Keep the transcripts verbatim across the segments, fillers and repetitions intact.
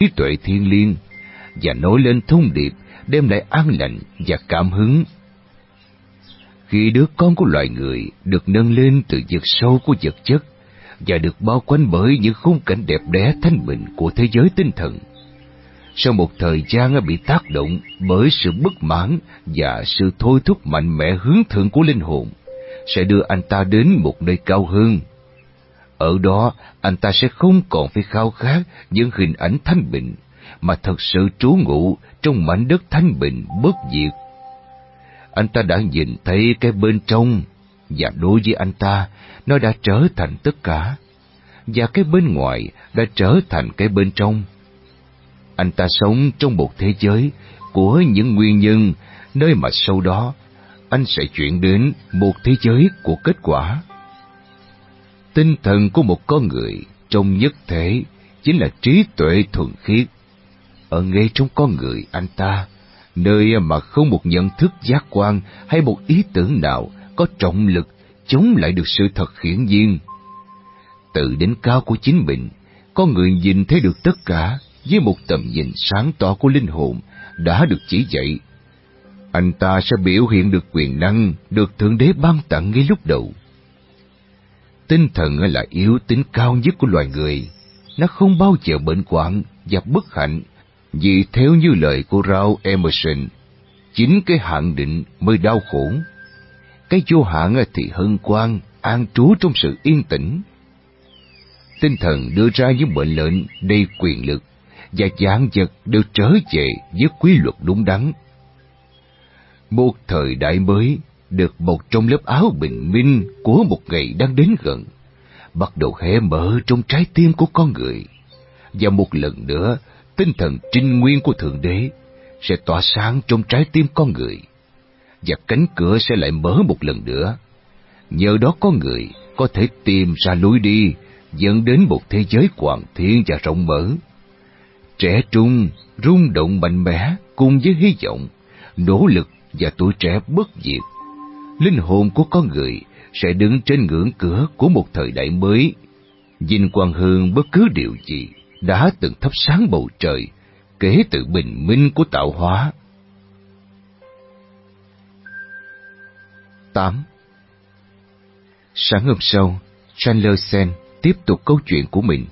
trí tuệ thiên liêng và nói lên thông điệp đem lại an lành và cảm hứng. Khi đứa con của loài người được nâng lên từ vực sâu của vật chất và được bao quanh bởi những khung cảnh đẹp đẽ thanh bình của thế giới tinh thần, sau một thời gian bị tác động bởi sự bất mãn và sự thôi thúc mạnh mẽ hướng thượng của linh hồn, sẽ đưa anh ta đến một nơi cao hơn. Ở đó, anh ta sẽ không còn phải khao khát những hình ảnh thanh bình, mà thật sự trú ngụ trong mảnh đất thanh bình bất diệt. Anh ta đã nhìn thấy cái bên trong, và đối với anh ta, nó đã trở thành tất cả, và cái bên ngoài đã trở thành cái bên trong. Anh ta sống trong một thế giới của những nguyên nhân, nơi mà sau đó anh sẽ chuyển đến một thế giới của kết quả. Tinh thần của một con người trong nhất thể chính là trí tuệ thuần khiết. Ở ngay trong con người anh ta, nơi mà không một nhận thức giác quan hay một ý tưởng nào có trọng lực chống lại được sự thật hiển nhiên. Từ đỉnh cao của chính mình, con người nhìn thấy được tất cả với một tầm nhìn sáng tỏ của linh hồn đã được chỉ dạy. Anh ta sẽ biểu hiện được quyền năng được Thượng Đế ban tặng ngay lúc đầu. Tinh thần là yếu tính cao nhất của loài người. Nó không bao giờ bệnh hoạn và bất hạnh, vì theo như lời của Ralph Emerson, chính cái hạn định mới đau khổ. Cái vô hạn thì hân hoan, an trú trong sự yên tĩnh. Tinh thần đưa ra những mệnh lệnh đầy quyền lực, và vạn vật đều trở về với quy luật đúng đắn. Một thời đại mới được bọc trong lớp áo bình minh của một ngày đang đến gần, bắt đầu hé mở trong trái tim của con người, và một lần nữa tinh thần trinh nguyên của Thượng Đế sẽ tỏa sáng trong trái tim con người, và cánh cửa sẽ lại mở một lần nữa. Nhờ đó con người có thể tìm ra lối đi dẫn đến một thế giới hoàn thiện và rộng mở. Trẻ trung, rung động mạnh mẽ cùng với hy vọng, nỗ lực và tuổi trẻ bất diệt, linh hồn của con người sẽ đứng trên ngưỡng cửa của một thời đại mới, vinh quang hơn bất cứ điều gì đã từng thắp sáng bầu trời kể từ bình minh của tạo hóa. tám. Sáng hôm sau, Chandler Sen tiếp tục câu chuyện của mình.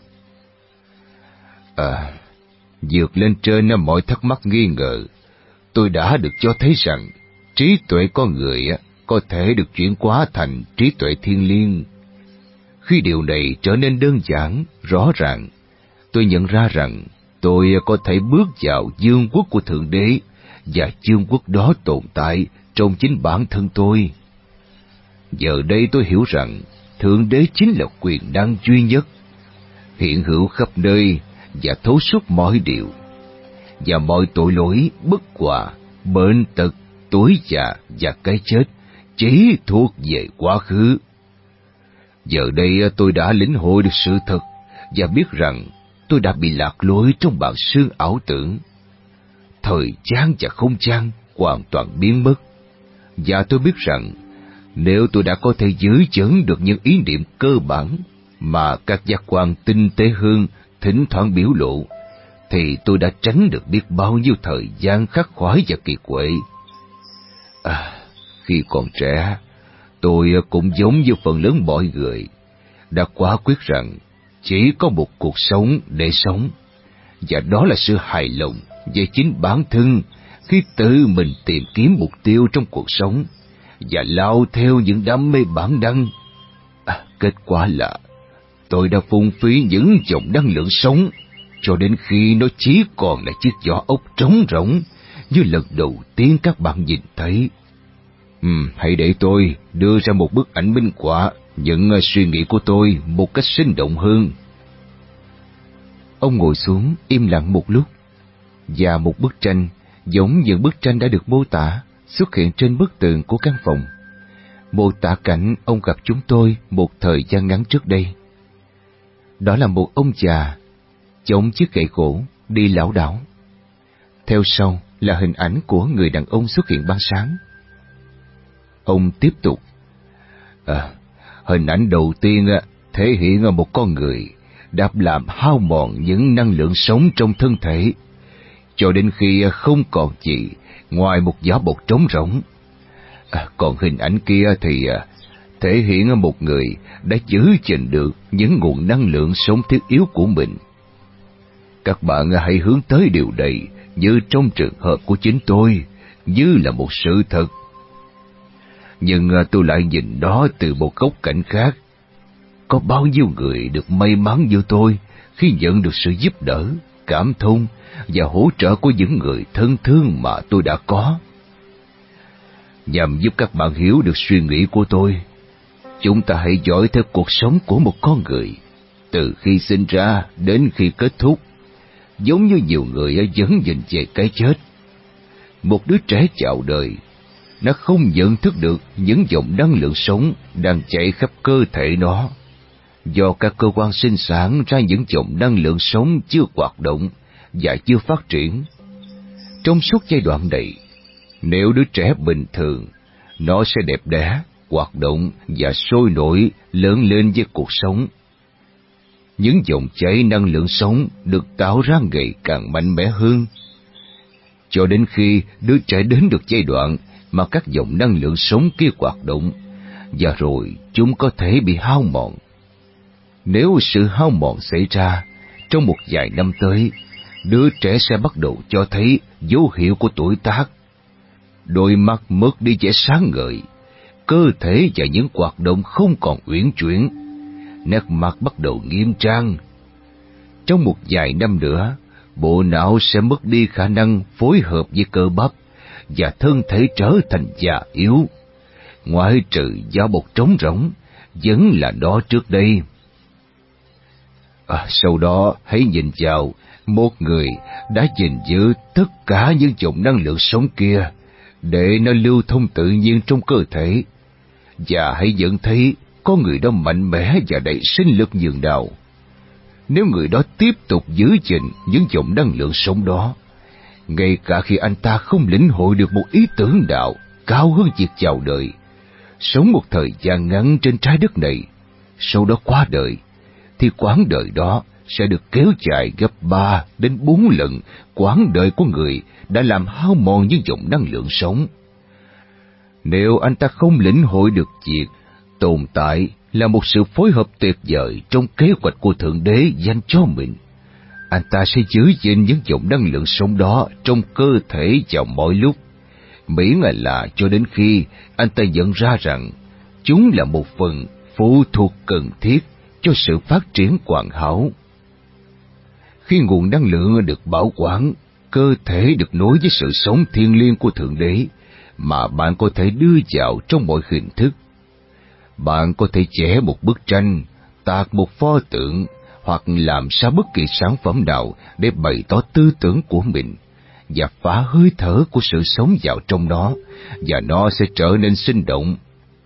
À, vượt lên trên mọi thắc mắc nghi ngờ, tôi đã được cho thấy rằng trí tuệ con người có thể được chuyển hóa thành trí tuệ thiên liêng. Khi điều này trở nên đơn giản, rõ ràng, tôi nhận ra rằng tôi có thể bước vào vương quốc của Thượng Đế, và vương quốc đó tồn tại trong chính bản thân tôi. Giờ đây tôi hiểu rằng Thượng Đế chính là quyền năng duy nhất, hiện hữu khắp nơi và thấu suốt mọi điều, và mọi tội lỗi, bất hòa, bệnh tật, tuổi già và cái chết chỉ thuộc về quá khứ. Giờ đây tôi đã lĩnh hội được sự thật và biết rằng tôi đã bị lạc lối trong bàn sương ảo tưởng. Thời gian và không gian hoàn toàn biến mất, và tôi biết rằng nếu tôi đã có thể giữ vững được những ý niệm cơ bản mà các giác quan tinh tế hơn thỉnh thoảng biểu lộ, thì tôi đã tránh được biết bao nhiêu thời gian khắc khoải và kỳ quệ. À, khi còn trẻ, tôi cũng giống như phần lớn mọi người, đã quả quyết rằng chỉ có một cuộc sống để sống, và đó là sự hài lòng về chính bản thân khi tự mình tìm kiếm mục tiêu trong cuộc sống và lao theo những đam mê bản năng. À, kết quả là tôi đã phung phí những dòng năng lượng sống cho đến khi nó chỉ còn là chiếc vỏ ốc trống rỗng như lần đầu tiên các bạn nhìn thấy. Uhm, hãy để tôi đưa ra một bức ảnh minh họa những suy nghĩ của tôi một cách sinh động hơn. Ông ngồi xuống im lặng một lúc, và một bức tranh giống như bức tranh đã được mô tả xuất hiện trên bức tường của căn phòng, mô tả cảnh ông gặp chúng tôi một thời gian ngắn trước đây. Đó là một ông già chống chiếc gậy gỗ đi lảo đảo. Theo sau là hình ảnh của người đàn ông xuất hiện ban sáng. Ông tiếp tục. À, hình ảnh đầu tiên thể hiện một con người đã làm hao mòn những năng lượng sống trong thân thể, cho đến khi không còn gì ngoài một vỏ bọc trống rỗng. À, còn hình ảnh kia thì à, thể hiện một người đã giữ gìn được những nguồn năng lượng sống thiết yếu của mình. Các bạn hãy hướng tới điều này như trong trường hợp của chính tôi, như là một sự thật. Nhưng tôi lại nhìn nó từ một góc cạnh khác. Có bao nhiêu người được may mắn như tôi khi nhận được sự giúp đỡ, cảm thông và hỗ trợ của những người thân thương mà tôi đã có. Nhằm giúp các bạn hiểu được suy nghĩ của tôi, chúng ta hãy dõi theo cuộc sống của một con người, từ khi sinh ra đến khi kết thúc, giống như nhiều người vẫn nhìn về cái chết. Một đứa trẻ chào đời, nó không nhận thức được những dòng năng lượng sống đang chạy khắp cơ thể nó. Do các cơ quan sinh sản ra những dòng năng lượng sống chưa hoạt động và chưa phát triển. Trong suốt giai đoạn này, nếu đứa trẻ bình thường, nó sẽ đẹp đẽ, hoạt động và sôi nổi lớn lên với cuộc sống. Những dòng chảy năng lượng sống được tạo ra ngày càng mạnh mẽ hơn, cho đến khi đứa trẻ đến được giai đoạn mà các dòng năng lượng sống kia hoạt động, và rồi chúng có thể bị hao mòn. Nếu sự hao mòn xảy ra trong một vài năm tới, đứa trẻ sẽ bắt đầu cho thấy dấu hiệu của tuổi tác. Đôi mắt mất đi vẻ sáng ngời, cơ thể và những hoạt động không còn uyển chuyển, nét mặt bắt đầu nghiêm trang. Trong một vài năm nữa, bộ não sẽ mất đi khả năng phối hợp với cơ bắp và thân thể trở thành già yếu. Ngoại trừ vỏ bọc trống rỗng, vẫn là đó trước đây. À, sau đó hãy nhìn vào một người đã gìn giữ tất cả những dòng năng lượng sống kia để nó lưu thông tự nhiên trong cơ thể, và hãy nhận thấy có người đó mạnh mẽ và đầy sinh lực nhường nào. Nếu người đó tiếp tục giữ gìn những dòng năng lượng sống đó, ngay cả khi anh ta không lĩnh hội được một ý tưởng nào cao hơn việc chào đời, sống một thời gian ngắn trên trái đất này, sau đó qua đời, thì quãng đời đó sẽ được kéo dài gấp ba đến bốn lần quãng đời của người đã làm hao mòn những dòng năng lượng sống. Nếu anh ta không lĩnh hội được việc tồn tại là một sự phối hợp tuyệt vời trong kế hoạch của Thượng Đế dành cho mình, anh ta sẽ giữ gìn những dòng năng lượng sống đó trong cơ thể vào mọi lúc, miễn là cho đến khi anh ta nhận ra rằng chúng là một phần phụ thuộc cần thiết cho sự phát triển hoàn hảo. Khi nguồn năng lượng được bảo quản, cơ thể được nối với sự sống thiêng liêng của Thượng Đế mà bạn có thể đưa vào trong mọi hình thức. Bạn có thể vẽ một bức tranh, tạc một pho tượng, hoặc làm ra bất kỳ sản phẩm nào để bày tỏ tư tưởng của mình, và phá hơi thở của sự sống vào trong nó, và nó sẽ trở nên sinh động.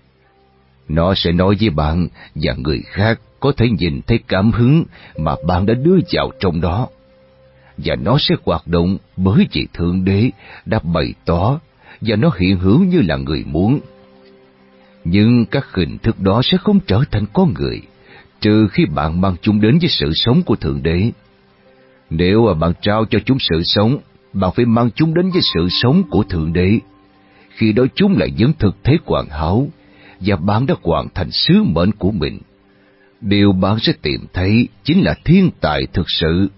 Nó sẽ nói với bạn, và người khác có thể nhìn thấy cảm hứng mà bạn đã đưa vào trong đó, và nó sẽ hoạt động bởi vì Thượng Đế đã bày tỏ, và nó hiện hữu như là người muốn. Nhưng các hình thức đó sẽ không trở thành con người, trừ khi bạn mang chúng đến với sự sống của Thượng Đế. Nếu bạn trao cho chúng sự sống, bạn phải mang chúng đến với sự sống của Thượng Đế. Khi đó chúng lại những thực thể hoàn hảo, và bạn đã hoàn thành sứ mệnh của mình. Điều bạn sẽ tìm thấy chính là thiên tài thực sự.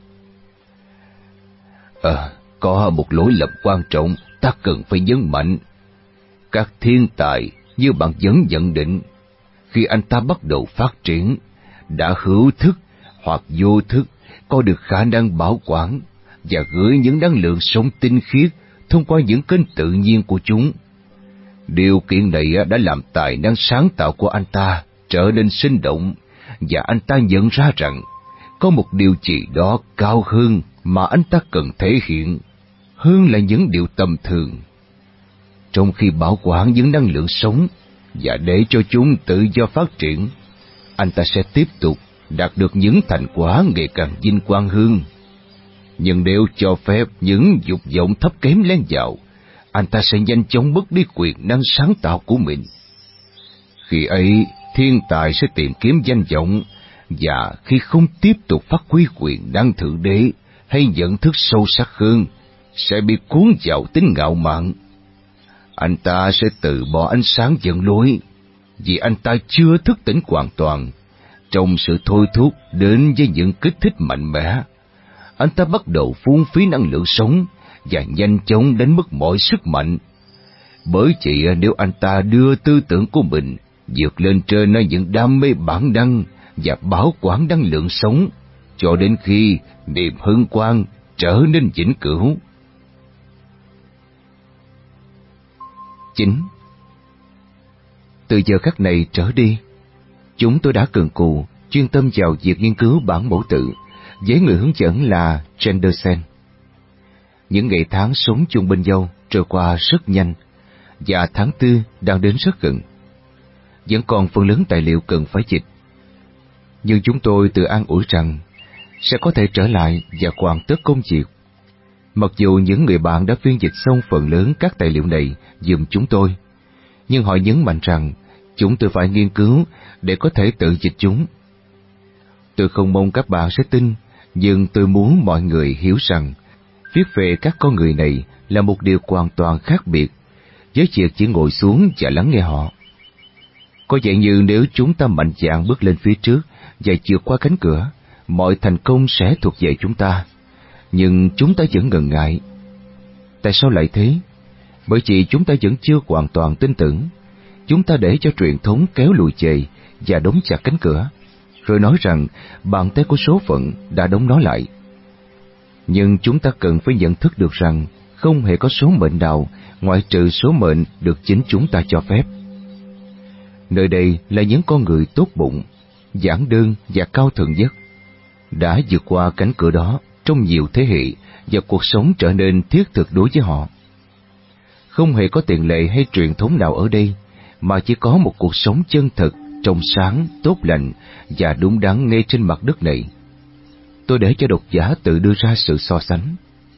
À, có một lỗi lầm quan trọng ta cần phải nhấn mạnh. Các thiên tài, như bạn vẫn nhận định, khi anh ta bắt đầu phát triển, đã hữu thức hoặc vô thức có được khả năng bảo quản và gửi những năng lượng sống tinh khiết thông qua những kênh tự nhiên của chúng. Điều kiện này đã làm tài năng sáng tạo của anh ta trở nên sinh động, và anh ta nhận ra rằng có một điều gì đó cao hơn mà anh ta cần thể hiện, hơn là những điều tầm thường. Trong khi bảo quản những năng lượng sống và để cho chúng tự do phát triển, anh ta sẽ tiếp tục đạt được những thành quả ngày càng vinh quang hơn. Nhưng nếu cho phép những dục vọng thấp kém len vào, anh ta sẽ nhanh chóng mất đi quyền năng sáng tạo của mình. Khi ấy, thiên tài sẽ tìm kiếm danh vọng và khi không tiếp tục phát huy quyền năng thượng đế hay nhận thức sâu sắc hơn, sẽ bị cuốn vào tính ngạo mạn. Anh ta sẽ từ bỏ ánh sáng dẫn lối, vì anh ta chưa thức tỉnh hoàn toàn. Trong sự thôi thúc đến với những kích thích mạnh mẽ, anh ta bắt đầu phung phí năng lượng sống và nhanh chóng đánh mất mọi sức mạnh. Bởi vậy, nếu anh ta đưa tư tưởng của mình vượt lên trên những đam mê bản năng và bảo quản năng lượng sống, cho đến khi niềm hân hoan trở nên vĩnh cửu. Chín. Từ giờ khắc này trở đi, chúng tôi đã cần cù chuyên tâm vào việc nghiên cứu bản mẫu tự với người hướng dẫn là Chanderson. Những ngày tháng sống chung bên nhau trôi qua rất nhanh, và tháng tư đang đến rất gần. Vẫn còn phần lớn tài liệu cần phải dịch, nhưng chúng tôi tự an ủi rằng sẽ có thể trở lại và hoàn tất công việc. Mặc dù những người bạn đã phiên dịch xong phần lớn các tài liệu này giùm chúng tôi, nhưng họ nhấn mạnh rằng chúng tôi phải nghiên cứu để có thể tự dịch chúng. Tôi không mong các bạn sẽ tin, nhưng tôi muốn mọi người hiểu rằng viết về các con người này là một điều hoàn toàn khác biệt với việc chỉ ngồi xuống và lắng nghe họ. Có vẻ như nếu chúng ta mạnh dạn bước lên phía trước và vượt qua cánh cửa, mọi thành công sẽ thuộc về chúng ta. Nhưng chúng ta vẫn ngần ngại. Tại sao lại thế? Bởi vì chúng ta vẫn chưa hoàn toàn tin tưởng. Chúng ta để cho truyền thống kéo lùi chày và đóng chặt cánh cửa, rồi nói rằng bàn tay của số phận đã đóng nó lại. Nhưng chúng ta cần phải nhận thức được rằng không hề có số mệnh nào ngoại trừ số mệnh được chính chúng ta cho phép. Nơi đây là những con người tốt bụng, giản đơn và cao thượng nhất, đã vượt qua cánh cửa đó trong nhiều thế hệ và cuộc sống trở nên thiết thực đối với họ. Không hề có tiền lệ hay truyền thống nào ở đây, mà chỉ có một cuộc sống chân thực, trong sáng, tốt lành và đúng đắn ngay trên mặt đất này. Tôi để cho độc giả tự đưa ra sự so sánh.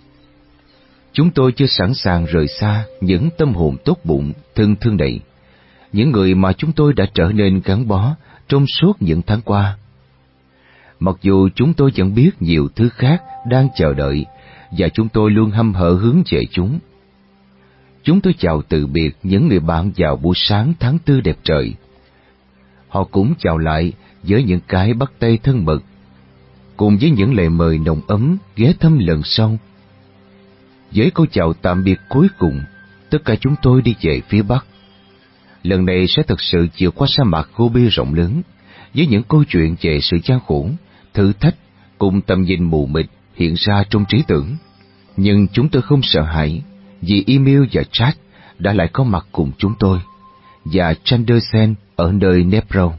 Chúng tôi chưa sẵn sàng rời xa những tâm hồn tốt bụng, thân thương này, những người mà chúng tôi đã trở nên gắn bó trong suốt những tháng qua. Mặc dù chúng tôi vẫn biết nhiều thứ khác đang chờ đợi, và chúng tôi luôn hăm hở hướng về chúng. Chúng tôi chào từ biệt những người bạn vào buổi sáng tháng tư đẹp trời. Họ cũng chào lại với những cái bắt tay thân mật, cùng với những lời mời nồng ấm ghé thăm lần sau. Với câu chào tạm biệt cuối cùng, tất cả chúng tôi đi về phía Bắc. Lần này sẽ thực sự vượt qua sa mạc Gobi rộng lớn, với những câu chuyện về sự gian khổ, thử thách cùng tầm nhìn mù mịt hiện ra trong trí tưởng. Nhưng chúng tôi không sợ hãi, vì email và chat đã lại có mặt cùng chúng tôi, và Chanderson ở nơi Nepro.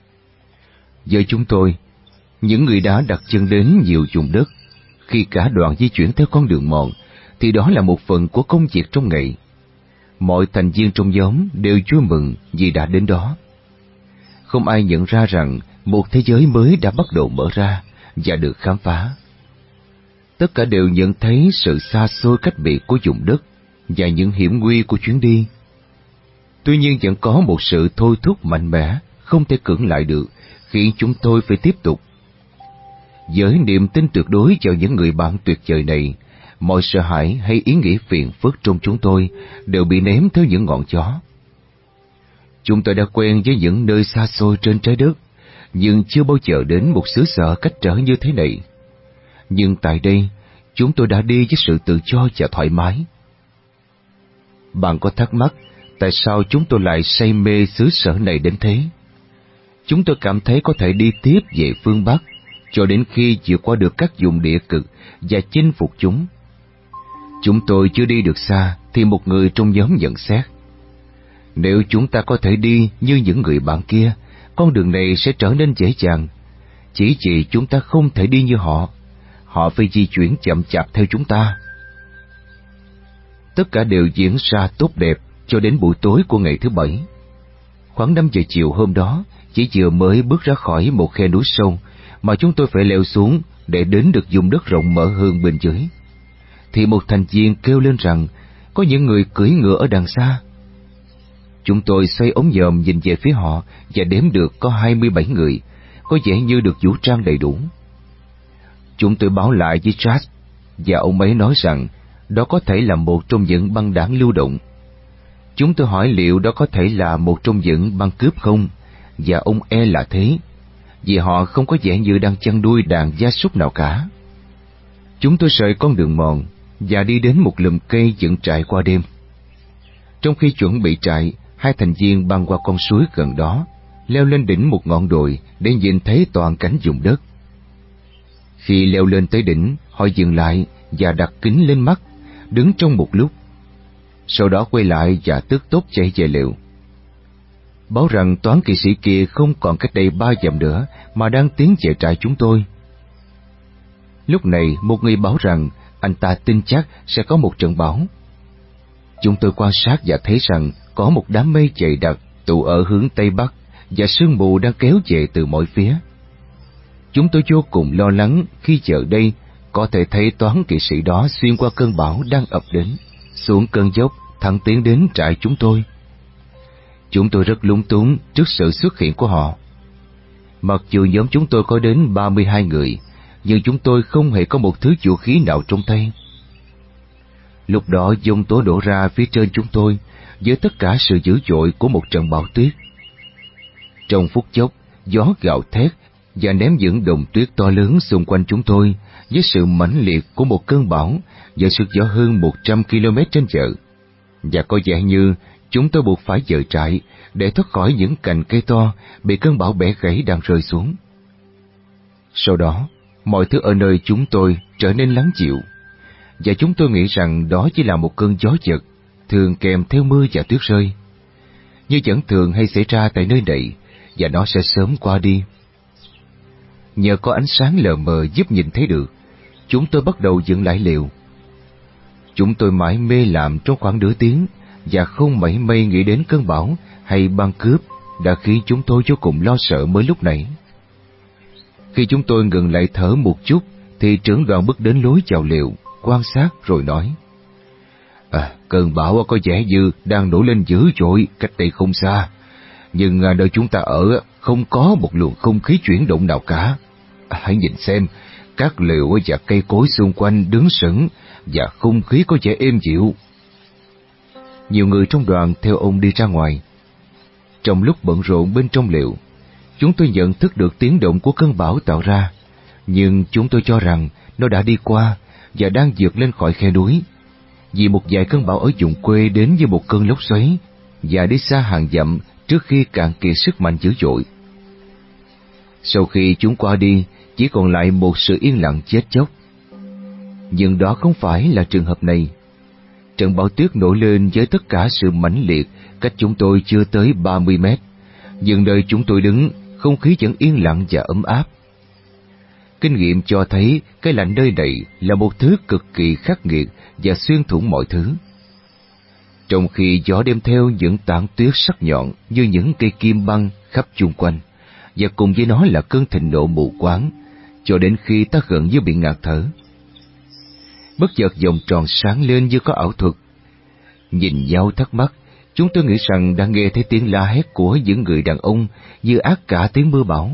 Với chúng tôi, những người đã đặt chân đến nhiều vùng đất, khi cả đoàn di chuyển theo con đường mòn, thì đó là một phần của công việc trong ngày. Mọi thành viên trong nhóm đều vui mừng vì đã đến đó. Không ai nhận ra rằng một thế giới mới đã bắt đầu mở ra và được khám phá. Tất cả đều nhận thấy sự xa xôi cách biệt của vùng đất và những hiểm nguy của chuyến đi. Tuy nhiên vẫn có một sự thôi thúc mạnh mẽ, không thể cưỡng lại được, khiến chúng tôi phải tiếp tục. Với niềm tin tuyệt đối vào những người bạn tuyệt vời này, mọi sợ hãi hay ý nghĩ phiền phức trong chúng tôi đều bị ném theo những ngọn gió. Chúng tôi đã quen với những nơi xa xôi trên trái đất, nhưng chưa bao giờ đến một xứ sở cách trở như thế này. Nhưng tại đây, chúng tôi đã đi với sự tự do và thoải mái. Bạn có thắc mắc tại sao chúng tôi lại say mê xứ sở này đến thế? Chúng tôi cảm thấy có thể đi tiếp về phương Bắc cho đến khi vượt qua được các vùng địa cực và chinh phục chúng. Chúng tôi chưa đi được xa thì một người trong nhóm nhận xét: nếu chúng ta có thể đi như những người bạn kia, con đường này sẽ trở nên dễ dàng. Chỉ vì chúng ta không thể đi như họ, họ phải di chuyển chậm chạp theo chúng ta. Tất cả đều diễn ra tốt đẹp cho đến buổi tối của ngày thứ bảy. Khoảng năm giờ chiều hôm đó, chỉ vừa mới bước ra khỏi một khe núi sâu mà chúng tôi phải leo xuống để đến được vùng đất rộng mở hơn bên dưới, thì một thành viên kêu lên rằng có những người cưỡi ngựa ở đằng xa. Chúng tôi xoay ống nhòm nhìn về phía họ và đếm được có hai mươi bảy người, có vẻ như được vũ trang đầy đủ. Chúng tôi báo lại với Chad, và ông ấy nói rằng đó có thể là một trong những băng đảng lưu động. Chúng tôi hỏi liệu đó có thể là một trong những băng cướp không, và ông e là thế, vì họ không có vẻ như đang chăn nuôi đàn gia súc nào cả. Chúng tôi sợi con đường mòn và đi đến một lùm cây dựng trại qua đêm. Trong khi chuẩn bị trại, hai thành viên băng qua con suối gần đó, leo lên đỉnh một ngọn đồi để nhìn thấy toàn cảnh vùng đất. Khi leo lên tới đỉnh, họ dừng lại và đặt kính lên mắt, đứng trong một lúc. Sau đó quay lại và tức tốc chạy về lều, báo rằng toán kỵ sĩ kia không còn cách đây ba dặm nữa mà đang tiến về trại chúng tôi. Lúc này một người báo rằng anh ta tin chắc sẽ có một trận bão. Chúng tôi quan sát và thấy rằng có một đám mây dày đặc tụ ở hướng Tây Bắc và sương mù đang kéo về từ mọi phía. Chúng tôi vô cùng lo lắng khi giờ đây có thể thấy toán kỵ sĩ đó xuyên qua cơn bão đang ập đến, xuống cơn dốc thẳng tiến đến trại chúng tôi. Chúng tôi rất lúng túng trước sự xuất hiện của họ. Mặc dù nhóm chúng tôi có đến ba mươi hai người, nhưng chúng tôi không hề có một thứ vũ khí nào trong tay. Lúc đó giông tố đổ ra phía trên chúng tôi với tất cả sự dữ dội của một trận bão tuyết. Trong phút chốc, gió gào thét và ném những đồn tuyết to lớn xung quanh chúng tôi với sự mãnh liệt của một cơn bão và sức gió hơn một trăm ki lô mét trên giờ. Và có vẻ như chúng tôi buộc phải dời trại để thoát khỏi những cành cây to bị cơn bão bẻ gãy đang rơi xuống. Sau đó, mọi thứ ở nơi chúng tôi trở nên lắng dịu, và chúng tôi nghĩ rằng đó chỉ là một cơn gió giật, thường kèm theo mưa và tuyết rơi, như vẫn thường hay xảy ra tại nơi này, và nó sẽ sớm qua đi. Nhờ có ánh sáng lờ mờ giúp nhìn thấy được, chúng tôi bắt đầu dựng lại lều. Chúng tôi mãi mê làm trong khoảng nửa tiếng, và không mảy may nghĩ đến cơn bão hay băng cướp đã khiến chúng tôi vô cùng lo sợ mới lúc nãy. Khi chúng tôi ngừng lại thở một chút, thì trưởng đoàn bước đến lối vào lều, quan sát rồi nói: À, cơn bão có vẻ như đang nổi lên dữ dội cách đây không xa, nhưng nơi chúng ta ở không có một luồng không khí chuyển động nào cả. À, hãy nhìn xem, các lều và cây cối xung quanh đứng sững và không khí có vẻ êm dịu. Nhiều người trong đoàn theo ông đi ra ngoài. Trong lúc bận rộn bên trong lều, chúng tôi nhận thức được tiếng động của cơn bão tạo ra, nhưng chúng tôi cho rằng nó đã đi qua và đang vượt lên khỏi khe núi, vì một vài cơn bão ở vùng quê đến như một cơn lốc xoáy và đi xa hàng dặm trước khi cạn kiệt sức mạnh dữ dội. Sau khi chúng qua đi, chỉ còn lại một sự yên lặng chết chóc. Nhưng đó không phải là trường hợp này. Trận bão tuyết nổi lên với tất cả sự mãnh liệt cách chúng tôi chưa tới ba mươi mét, nhưng nơi chúng tôi đứng, không khí vẫn yên lặng và ấm áp. Kinh nghiệm cho thấy cái lạnh nơi này là một thứ cực kỳ khắc nghiệt và xuyên thủng mọi thứ. Trong khi gió đem theo những tảng tuyết sắc nhọn như những cây kim băng khắp chung quanh, và cùng với nó là cơn thịnh nộ mù quáng, cho đến khi ta gần như bị ngạt thở. Bất chợt vòng tròn sáng lên như có ảo thuật. Nhìn nhau thắc mắc, chúng tôi nghĩ rằng đã nghe thấy tiếng la hét của những người đàn ông như át cả tiếng mưa bão.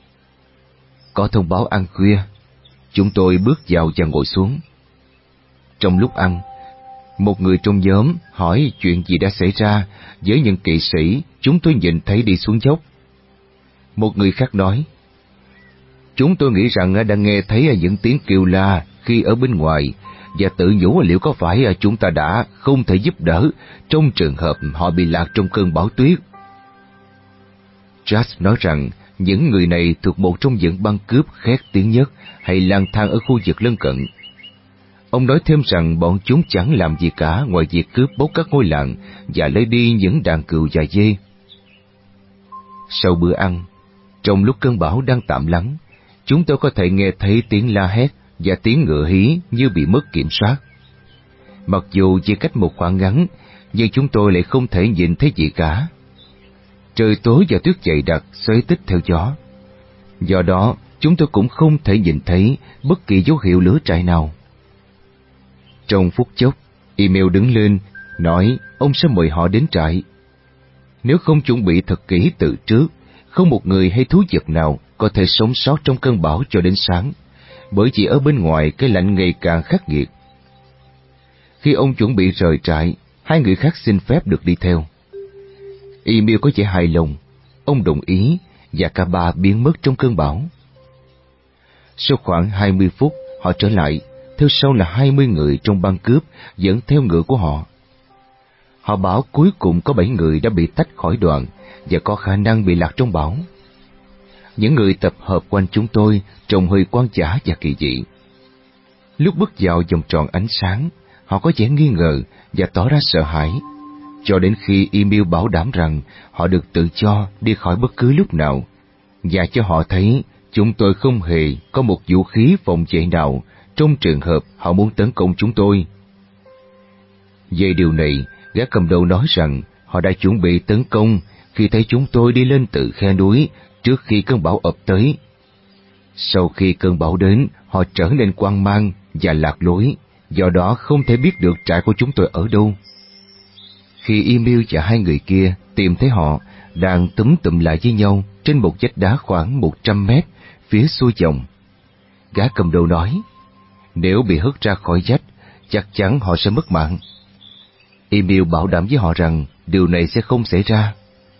Có thông báo ăn khuya, chúng tôi bước vào và ngồi xuống. Trong lúc ăn, một người trong nhóm hỏi chuyện gì đã xảy ra với những kỵ sĩ chúng tôi nhìn thấy đi xuống dốc. Một người khác nói: Chúng tôi nghĩ rằng đã nghe thấy những tiếng kêu la khi ở bên ngoài, và tự nhủ liệu có phải chúng ta đã không thể giúp đỡ trong trường hợp họ bị lạc trong cơn bão tuyết. Josh nói rằng những người này thuộc một trong những băng cướp khét tiếng nhất hay lang thang ở khu vực lân cận. Ông nói thêm rằng bọn chúng chẳng làm gì cả ngoài việc cướp bóc các ngôi làng và lấy đi những đàn cừu và dê. Sau bữa ăn, trong lúc cơn bão đang tạm lắng, chúng tôi có thể nghe thấy tiếng la hét và tiếng ngựa hí như bị mất kiểm soát. Mặc dù chỉ cách một khoảng ngắn, nhưng chúng tôi lại không thể nhìn thấy gì cả. Trời tối và tuyết dày đặc xoáy tích theo gió. Do đó, chúng tôi cũng không thể nhìn thấy bất kỳ dấu hiệu lửa trại nào. Trong phút chốc, email đứng lên, nói ông sẽ mời họ đến trại. Nếu không chuẩn bị thật kỹ từ trước, không một người hay thú vật nào có thể sống sót trong cơn bão cho đến sáng, bởi vì ở bên ngoài cái lạnh ngày càng khắc nghiệt. Khi ông chuẩn bị rời trại, hai người khác xin phép được đi theo. Emil có vẻ hài lòng, ông đồng ý và cả ba biến mất trong cơn bão. Sau khoảng hai mươi phút, họ trở lại, theo sau là hai mươi người trong băng cướp dẫn theo ngựa của họ. Họ bảo cuối cùng có bảy người đã bị tách khỏi đoàn và có khả năng bị lạc trong bão. Những người tập hợp quanh chúng tôi trông hơi quan giả và kỳ dị. Lúc bước vào vòng tròn ánh sáng, họ có vẻ nghi ngờ và tỏ ra sợ hãi, cho đến khi Emil bảo đảm rằng họ được tự do đi khỏi bất cứ lúc nào, và cho họ thấy chúng tôi không hề có một vũ khí phòng vệ nào trong trường hợp họ muốn tấn công chúng tôi. Về điều này, gã cầm đầu nói rằng họ đã chuẩn bị tấn công khi thấy chúng tôi đi lên từ khe núi trước khi cơn bão ập tới. Sau khi cơn bão đến, họ trở nên hoang mang và lạc lối, do đó không thể biết được trại của chúng tôi ở đâu. Khi Emil và hai người kia tìm thấy họ đang túm tụm lại với nhau trên một vách đá khoảng một trăm mét phía xuôi dòng, gã cầm đầu nói, nếu bị hất ra khỏi vách, chắc chắn họ sẽ mất mạng. Emil bảo đảm với họ rằng điều này sẽ không xảy ra.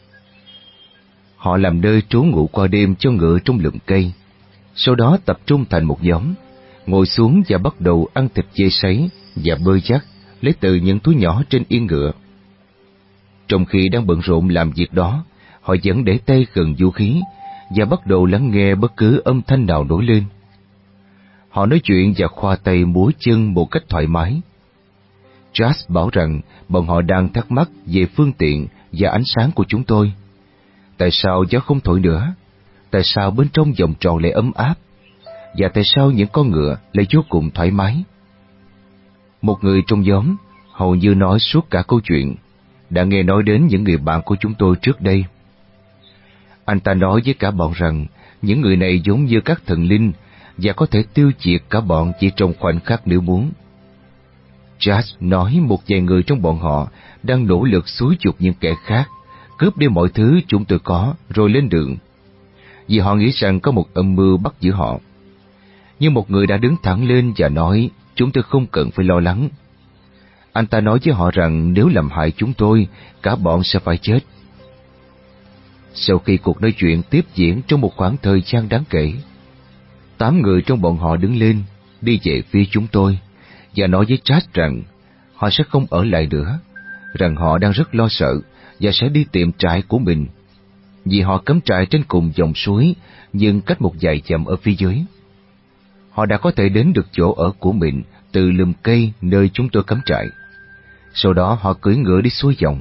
Họ làm nơi trú ngụ qua đêm cho ngựa trong lùm cây, sau đó tập trung thành một nhóm, ngồi xuống và bắt đầu ăn thịt dê sấy và bơ chắc lấy từ những túi nhỏ trên yên ngựa. Trong khi đang bận rộn làm việc đó, họ vẫn để tay gần vũ khí và bắt đầu lắng nghe bất cứ âm thanh nào nổi lên. Họ nói chuyện và khoa tay múa chân một cách thoải mái. Jas bảo rằng bọn họ đang thắc mắc về phương tiện và ánh sáng của chúng tôi. Tại sao gió không thổi nữa? Tại sao bên trong vòng tròn lại ấm áp? Và tại sao những con ngựa lại vô cùng thoải mái? Một người trong nhóm, hầu như nói suốt cả câu chuyện, đã nghe nói đến những người bạn của chúng tôi trước đây. Anh ta nói với cả bọn rằng những người này giống như các thần linh và có thể tiêu diệt cả bọn chỉ trong khoảnh khắc nếu muốn. Jas nói một vài người trong bọn họ đang nỗ lực xúi giục những kẻ khác cướp đi mọi thứ chúng tôi có rồi lên đường, vì họ nghĩ rằng có một âm mưu bắt giữ họ. Nhưng một người đã đứng thẳng lên và nói chúng tôi không cần phải lo lắng. Anh ta nói với họ rằng nếu làm hại chúng tôi, cả bọn sẽ phải chết. Sau khi cuộc nói chuyện tiếp diễn trong một khoảng thời gian đáng kể, tám người trong bọn họ đứng lên, đi về phía chúng tôi, và nói với Chad rằng họ sẽ không ở lại nữa, rằng họ đang rất lo sợ và sẽ đi tìm trại của mình, vì họ cắm trại trên cùng dòng suối, nhưng cách một vài dặm ở phía dưới. Họ đã có thể đến được chỗ ở của mình từ lùm cây nơi chúng tôi cắm trại. Sau đó họ cưỡi ngựa đi xuôi dòng.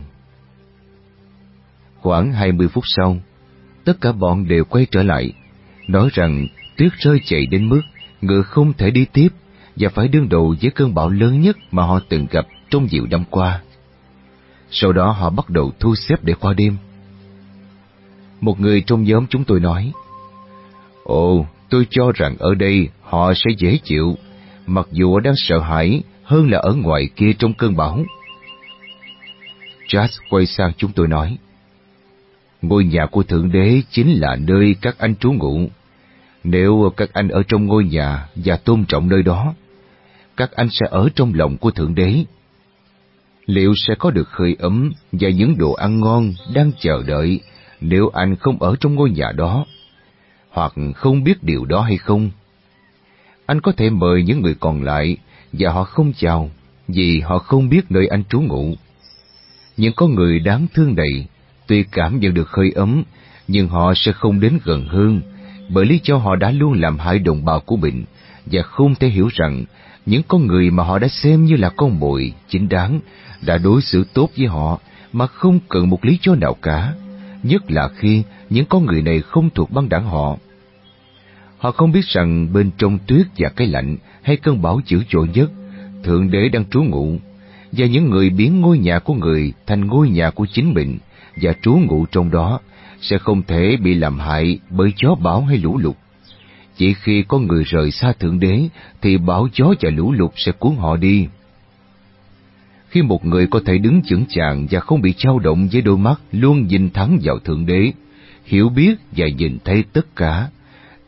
Khoảng hai mươi phút sau, tất cả bọn đều quay trở lại, nói rằng tuyết rơi dày đến mức ngựa không thể đi tiếp và phải đương đầu với cơn bão lớn nhất mà họ từng gặp trong nhiều năm qua. Sau đó họ bắt đầu thu xếp để qua đêm. Một người trong nhóm chúng tôi nói, Ồ, tôi cho rằng ở đây họ sẽ dễ chịu, mặc dù đang sợ hãi hơn là ở ngoài kia trong cơn bão. Jas quay sang chúng tôi nói, ngôi nhà của Thượng Đế chính là nơi các anh trú ngụ. Nếu các anh ở trong ngôi nhà và tôn trọng nơi đó, các anh sẽ ở trong lòng của Thượng Đế. Liệu sẽ có được hơi ấm và những đồ ăn ngon đang chờ đợi nếu anh không ở trong ngôi nhà đó, hoặc không biết điều đó hay không? Anh có thể mời những người còn lại và họ không chào vì họ không biết nơi anh trú ngụ. Những con người đáng thương này tuy cảm nhận được hơi ấm, nhưng họ sẽ không đến gần hơn, bởi lý do họ đã luôn làm hại đồng bào của mình và không thể hiểu rằng những con người mà họ đã xem như là con mồi chính đáng đã đối xử tốt với họ mà không cần một lý do nào cả, nhất là khi những con người này không thuộc băng đảng họ. Họ không biết rằng bên trong tuyết và cái lạnh hay cơn bão dữ dội nhất, Thượng Đế đang trú ngụ, và những người biến ngôi nhà của người thành ngôi nhà của chính mình và trú ngụ trong đó sẽ không thể bị làm hại bởi gió bão hay lũ lụt. Chỉ khi có người rời xa Thượng Đế thì bão gió và lũ lụt sẽ cuốn họ đi. Khi một người có thể đứng vững chạc và không bị dao động với đôi mắt luôn nhìn thẳng vào Thượng Đế, hiểu biết và nhìn thấy tất cả,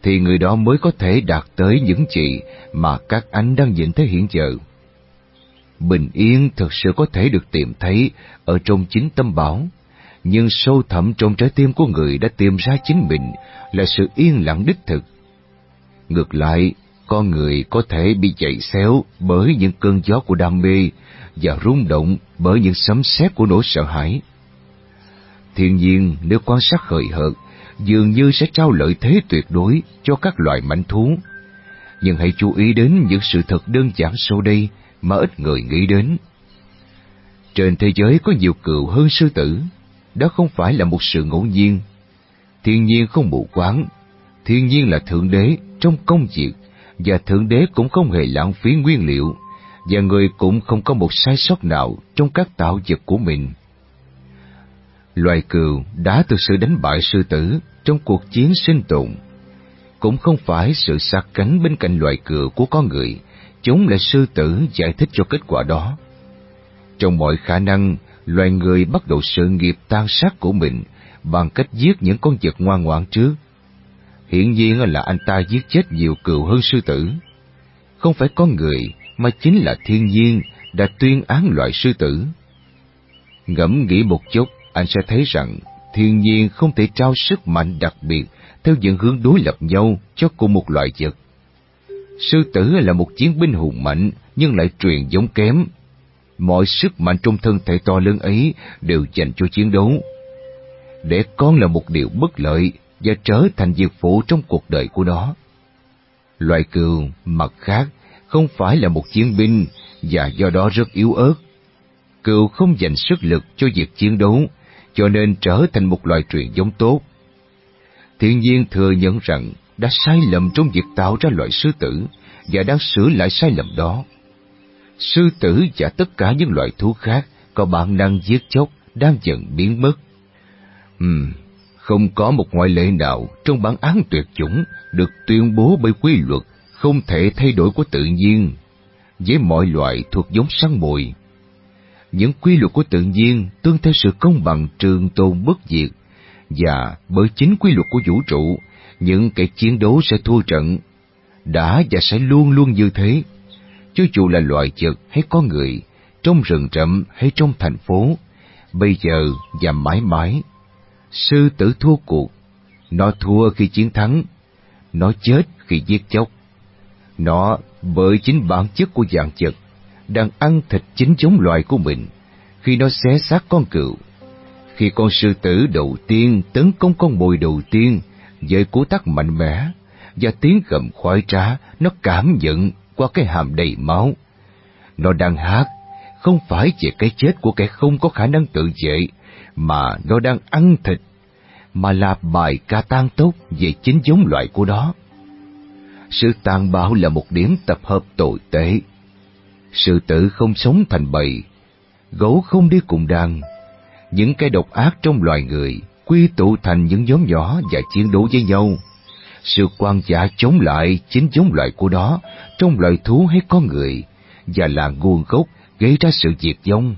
thì người đó mới có thể đạt tới những gì mà các anh đang nhìn thấy hiện giờ. Bình yên thực sự có thể được tìm thấy ở trong chính tâm bảo, nhưng sâu thẳm trong trái tim của người đã tìm ra chính mình là sự yên lặng đích thực. Ngược lại, con người có thể bị chạy xéo bởi những cơn gió của đam mê và rung động bởi những sấm sét của nỗi sợ hãi. Thiên nhiên nếu quan sát hời hợt, dường như sẽ trao lợi thế tuyệt đối cho các loài mãnh thú. Nhưng hãy chú ý đến những sự thật đơn giản sau đây mà ít người nghĩ đến. Trên thế giới có nhiều cừu hơn sư tử, đó không phải là một sự ngẫu nhiên. Thiên nhiên không mù quáng, thiên nhiên là thượng đế trong công việc, và thượng đế cũng không hề lãng phí nguyên liệu, và người cũng không có một sai sót nào trong các tạo vật của mình. Loài cừu đã thực sự đánh bại sư tử trong cuộc chiến sinh tồn. Cũng không phải sự sát cánh bên cạnh loài cừu của con người chống lại sư tử giải thích cho kết quả đó. Trong mọi khả năng, loài người bắt đầu sự nghiệp tàn sát của mình bằng cách giết những con vật ngoan ngoãn trước. Hiển nhiên là anh ta giết chết nhiều cừu hơn sư tử. Không phải con người, mà chính là thiên nhiên đã tuyên án loại sư tử. Ngẫm nghĩ một chút, anh sẽ thấy rằng thiên nhiên không thể trao sức mạnh đặc biệt theo những hướng đối lập nhau cho cùng một loại vật. Sư tử là một chiến binh hùng mạnh nhưng lại truyền giống kém. Mọi sức mạnh trong thân thể to lớn ấy đều dành cho chiến đấu. Đẻ con là một điều bất lợi và trở thành việc phụ trong cuộc đời của nó. Loài cừu, mặt khác, không phải là một chiến binh và do đó rất yếu ớt. Cừu không dành sức lực cho việc chiến đấu, cho nên trở thành một loài truyền giống tốt. Thiên nhiên thừa nhận rằng đã sai lầm trong việc tạo ra loại sư tử và đang sửa lại sai lầm đó. Sư tử và tất cả những loài thú khác có bản năng giết chóc đang dần biến mất. Ừm, không có một ngoại lệ nào trong bản án tuyệt chủng được tuyên bố bởi quy luật không thể thay đổi của tự nhiên với mọi loài thuộc giống săn mồi. Những quy luật của tự nhiên tuân theo sự công bằng trường tồn bất diệt, và bởi chính quy luật của vũ trụ, những kẻ chiến đấu sẽ thua trận, đã và sẽ luôn luôn như thế. Cho dù là loài vật hay con người, trong rừng rậm hay trong thành phố, bây giờ và mãi mãi, sư tử thua cuộc. Nó thua khi chiến thắng, nó chết khi giết chóc. Nó, bởi chính bản chất của dạng vật, đang ăn thịt chính giống loài của mình khi nó xé xác con cừu. Khi con sư tử đầu tiên tấn công con mồi đầu tiên với cú tát mạnh mẽ và tiếng gầm khoái trá nó cảm nhận qua cái hàm đầy máu, nó đang hát không phải về cái chết của kẻ không có khả năng tự vệ, mà nó đang ăn thịt, mà là bài ca tang tốc về chính giống loại của nó. Sự tàn bạo là một điểm tập hợp tồi tệ. Sư tử không sống thành bầy, gấu không đi cùng đàn. Những cái độc ác trong loài người quy tụ thành những nhóm nhỏ và chiến đấu với nhau. Sự quan giả chống lại chính giống loại của nó trong loài thú hay con người, và là nguồn gốc gây ra sự diệt vong.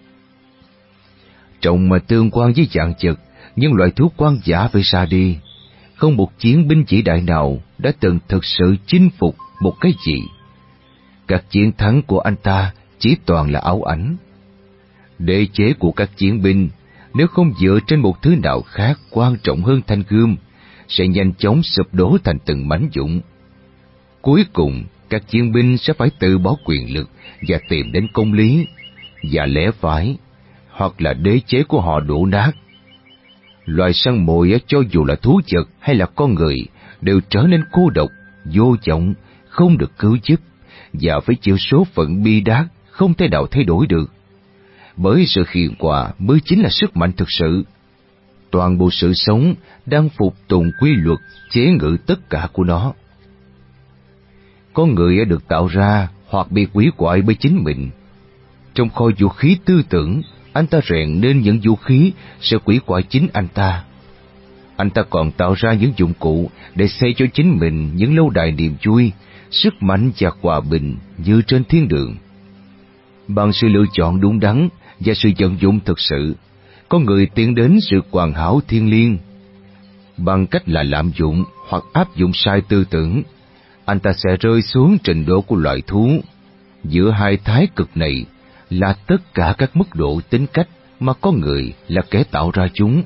Trong mà tương quan với dạng vật, những loại thú quan giả phải ra đi. Không một chiến binh vĩ đại nào đã từng thực sự chinh phục một cái gì. Các chiến thắng của anh ta chỉ toàn là ảo ảnh. Đế chế của các chiến binh, nếu không dựa trên một thứ nào khác quan trọng hơn thanh gươm, sẽ nhanh chóng sụp đổ thành từng mảnh vụn. Cuối cùng, các chiến binh sẽ phải từ bỏ quyền lực và tìm đến công lý và lẽ phải, hoặc là đế chế của họ đổ nát. Loài săn mồi cho dù là thú vật hay là con người đều trở nên cô độc, vô vọng, không được cứu giúp và phải chịu số phận bi đát không thể nào thay đổi được. Bởi sự khiền hòa mới chính là sức mạnh thực sự. Toàn bộ sự sống đang phục tùng quy luật chế ngự tất cả của nó. Con người được tạo ra hoặc bị quỷ quại bởi chính mình. Trong kho vũ khí tư tưởng, anh ta rèn nên những vũ khí sẽ quỷ quại chính anh ta. Anh ta còn tạo ra những dụng cụ để xây cho chính mình những lâu đài niềm vui, sức mạnh và hòa bình như trên thiên đường. Bằng sự lựa chọn đúng đắn và sự vận dụng thực sự, con người tiến đến sự hoàn hảo thiêng liêng. Bằng cách là lạm dụng hoặc áp dụng sai tư tưởng, anh ta sẽ rơi xuống trình độ của loài thú. Giữa hai thái cực này là tất cả các mức độ tính cách mà con người là kẻ tạo ra chúng.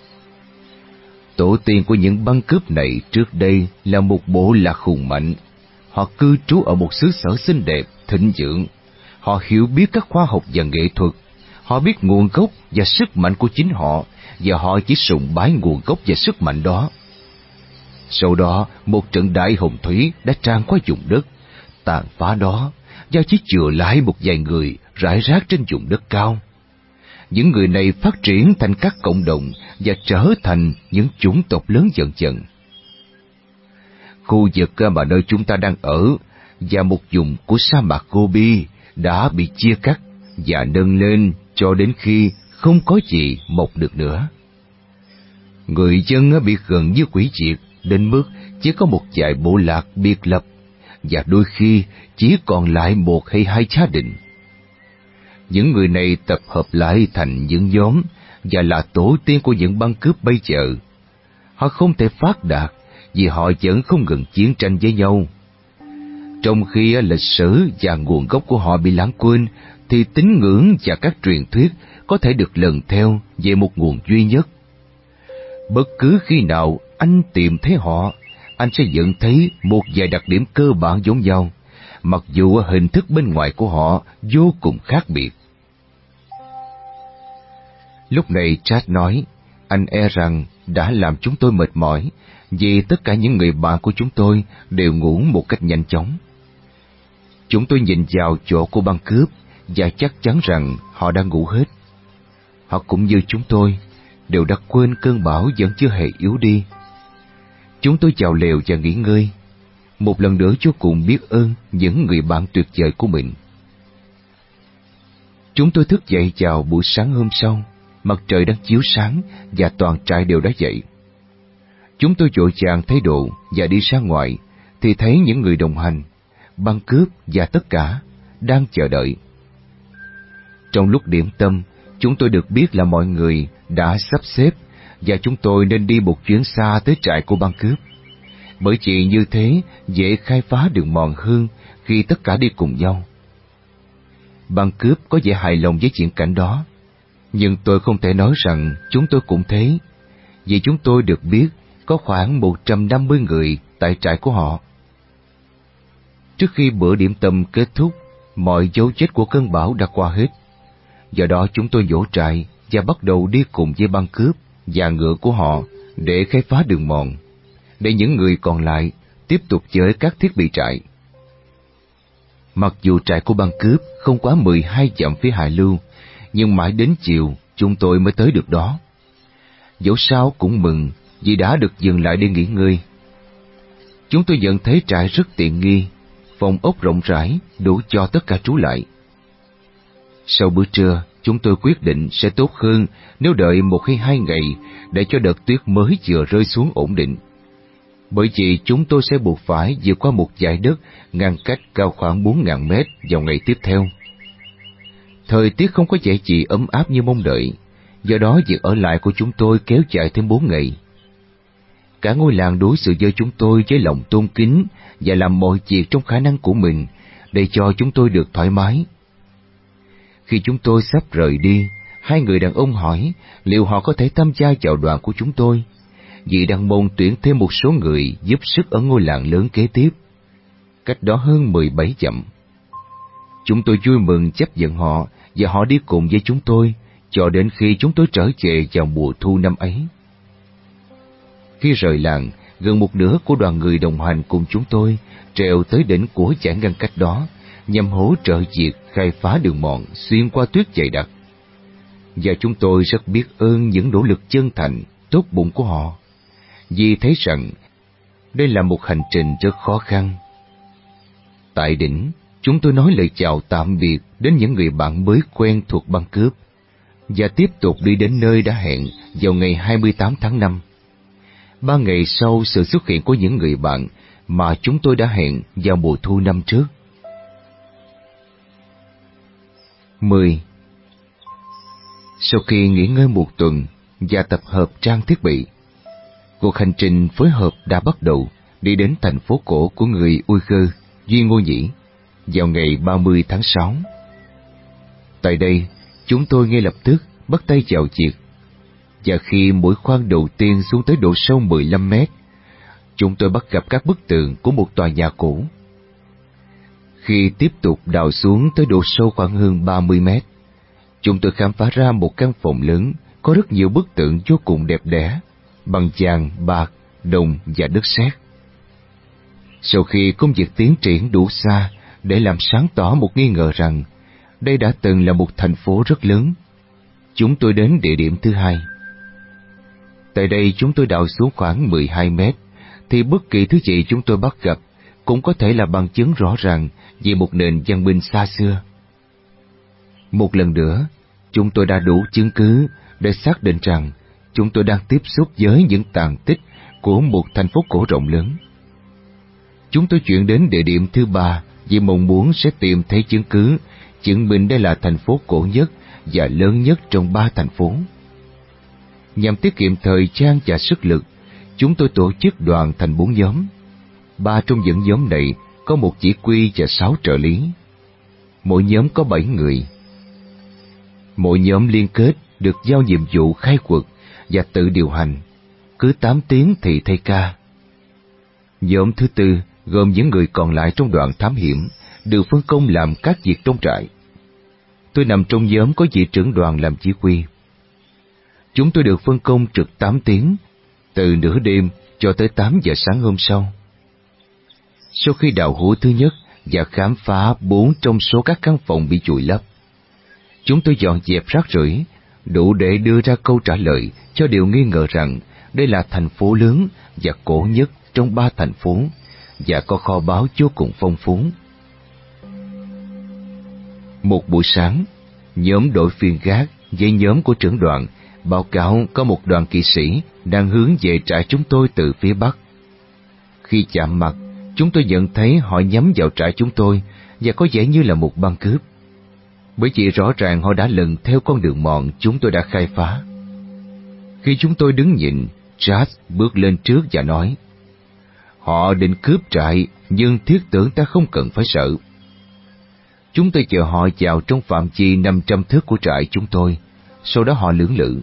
Tổ tiên của những băng cướp này trước đây là một bộ lạc hùng mạnh. Họ cư trú ở một xứ sở xinh đẹp, thịnh vượng. Họ hiểu biết các khoa học và nghệ thuật. Họ biết nguồn gốc và sức mạnh của chính họ, và họ chỉ sùng bái nguồn gốc và sức mạnh đó. Sau đó, một trận đại hồng thủy đã tràn qua vùng đất, tàn phá đó, và chỉ chừa lại một vài người rải rác trên vùng đất cao. Những người này phát triển thành các cộng đồng và trở thành những chủng tộc lớn dần dần. Khu vực mà nơi chúng ta đang ở và một vùng của sa mạc Gobi đã bị chia cắt và nâng lên cho đến khi không có gì mọc được nữa. Người dân bị gần như hủy diệt đến mức chỉ có một vài bộ lạc biệt lập, và đôi khi chỉ còn lại một hay hai gia đình. Những người này tập hợp lại thành những nhóm và là tổ tiên của những băng cướp bây giờ. Họ không thể phát đạt vì họ vẫn không ngừng chiến tranh với nhau. Trong khi lịch sử và nguồn gốc của họ bị lãng quên, thì tín ngưỡng và các truyền thuyết có thể được lần theo về một nguồn duy nhất. Bất cứ khi nào anh tìm thấy họ, anh sẽ nhận thấy một vài đặc điểm cơ bản giống nhau, mặc dù hình thức bên ngoài của họ vô cùng khác biệt. Lúc này Chad nói, anh e rằng đã làm chúng tôi mệt mỏi, vì tất cả những người bạn của chúng tôi đều ngủ một cách nhanh chóng. Chúng tôi nhìn vào chỗ của băng cướp và chắc chắn rằng họ đang ngủ hết. Họ cũng như chúng tôi, đều đã quên cơn bão vẫn chưa hề yếu đi. Chúng tôi chào lều và nghỉ ngơi, một lần nữa vô cùng biết ơn những người bạn tuyệt vời của mình. Chúng tôi thức dậy vào buổi sáng hôm sau, mặt trời đang chiếu sáng và toàn trại đều đã dậy. Chúng tôi vội vàng thay đồ và đi ra ngoài, thì thấy những người đồng hành, băng cướp và tất cả đang chờ đợi. Trong lúc điểm tâm, chúng tôi được biết là mọi người đã sắp xếp và chúng tôi nên đi một chuyến xa tới trại của băng cướp. Bởi chỉ như thế dễ khai phá đường mòn hơn khi tất cả đi cùng nhau. Băng cướp có vẻ hài lòng với chuyện cảnh đó, nhưng tôi không thể nói rằng chúng tôi cũng thế, vì chúng tôi được biết có khoảng một trăm năm mươi người tại trại của họ. Trước khi bữa điểm tâm kết thúc, mọi dấu vết của cơn bão đã qua hết. Do đó chúng tôi nhổ trại và bắt đầu đi cùng với băng cướp và ngựa của họ để khai phá đường mòn, để những người còn lại tiếp tục với các thiết bị trại. Mặc dù trại của băng cướp không quá mười hai dặm phía hạ lưu, nhưng mãi đến chiều chúng tôi mới tới được đó. Dẫu sao cũng mừng vì đã được dừng lại để nghỉ ngơi. Chúng tôi nhận thấy trại rất tiện nghi, phòng ốc rộng rãi đủ cho tất cả trú lại. Sau bữa trưa, chúng tôi quyết định sẽ tốt hơn nếu đợi một hay hai ngày để cho đợt tuyết mới vừa rơi xuống ổn định. Bởi vì chúng tôi sẽ buộc phải vượt qua một dải đất ngăn cách cao khoảng bốn nghìn mét vào ngày tiếp theo. Thời tiết không có vẻ gì ấm áp như mong đợi, do đó việc ở lại của chúng tôi kéo dài thêm bốn ngày. Cả ngôi làng đối xử với chúng tôi với lòng tôn kính và làm mọi việc trong khả năng của mình để cho chúng tôi được thoải mái. Khi chúng tôi sắp rời đi, hai người đàn ông hỏi liệu họ có thể tham gia vào đoàn của chúng tôi, vì đang mong tuyển thêm một số người giúp sức ở ngôi làng lớn kế tiếp, cách đó hơn mười bảy dặm. Chúng tôi vui mừng chấp nhận họ và họ đi cùng với chúng tôi cho đến khi chúng tôi trở về vào mùa thu năm ấy. Khi rời làng, gần một nửa của đoàn người đồng hành cùng chúng tôi trèo tới đỉnh của dải ngăn cách đó nhằm hỗ trợ việc khai phá đường mòn xuyên qua tuyết dày đặc. Và chúng tôi rất biết ơn những nỗ lực chân thành, tốt bụng của họ, vì thấy rằng đây là một hành trình rất khó khăn. Tại đỉnh, chúng tôi nói lời chào tạm biệt đến những người bạn mới quen thuộc băng cướp và tiếp tục đi đến nơi đã hẹn vào ngày hai mươi tám tháng năm. Ba ngày sau sự xuất hiện của những người bạn mà chúng tôi đã hẹn vào mùa thu năm trước. mười. Sau khi nghỉ ngơi một tuần và tập hợp trang thiết bị, Cuộc hành trình phối hợp đã bắt đầu, đi đến thành phố cổ của người Uyghur, Duy Ngô Nhĩ, vào ngày ba mươi tháng sáu. Tại đây, chúng tôi ngay lập tức bắt tay vào việc, và khi mỗi khoan đầu tiên xuống tới độ sâu mười lăm mét, chúng tôi bắt gặp các bức tường của một tòa nhà cũ. Khi tiếp tục đào xuống tới độ sâu khoảng hơn ba mươi mét, chúng tôi khám phá ra một căn phòng lớn có rất nhiều bức tượng vô cùng đẹp đẽ, bằng vàng, bạc, đồng và đất sét. Sau khi công việc tiến triển đủ xa để làm sáng tỏ một nghi ngờ rằng đây đã từng là một thành phố rất lớn, chúng tôi đến địa điểm thứ hai. Tại đây chúng tôi đào xuống khoảng mười hai mét, thì bất kỳ thứ gì chúng tôi bắt gặp cũng có thể là bằng chứng rõ ràng về một nền văn minh xa xưa. Một lần nữa, chúng tôi đã đủ chứng cứ để xác định rằng chúng tôi đang tiếp xúc với những tàn tích của một thành phố cổ rộng lớn. Chúng tôi chuyển đến địa điểm thứ ba vì mong muốn sẽ tìm thấy chứng cứ chứng minh đây là thành phố cổ nhất và lớn nhất trong ba thành phố. Nhằm tiết kiệm thời gian và sức lực, chúng tôi tổ chức đoàn thành bốn nhóm. Ba trong những nhóm này có một chỉ huy và sáu trợ lý. Mỗi nhóm có bảy người. Mỗi nhóm liên kết được giao nhiệm vụ khai quật và tự điều hành, cứ tám tiếng thì thay ca. Nhóm thứ tư gồm những người còn lại trong đoàn thám hiểm, được phân công làm các việc trong trại. Tôi nằm trong nhóm có vị trưởng đoàn làm chỉ huy. Chúng tôi được phân công trực tám tiếng, từ nửa đêm cho tới tám giờ sáng hôm sau. Sau khi đào hố thứ nhất và khám phá bốn trong số các căn phòng bị vùi lấp, chúng tôi dọn dẹp rác rưởi, đủ để đưa ra câu trả lời cho điều nghi ngờ rằng đây là thành phố lớn và cổ nhất trong ba thành phố, và có kho báu vô cùng phong phú. Một buổi sáng, nhóm đội phiên gác với nhóm của trưởng đoàn báo cáo có một đoàn kỵ sĩ đang hướng về trại chúng tôi từ phía bắc. Khi chạm mặt, chúng tôi nhận thấy họ nhắm vào trại chúng tôi và có vẻ như là một băng cướp, bởi vì rõ ràng họ đã lần theo con đường mòn chúng tôi đã khai phá. Khi chúng tôi đứng nhìn, Chad bước lên trước và nói: "Họ định cướp trại, nhưng thiết tưởng ta không cần phải sợ." Chúng tôi chờ họ vào trong phạm vi năm trăm thước của trại chúng tôi, sau đó họ lưỡng lự.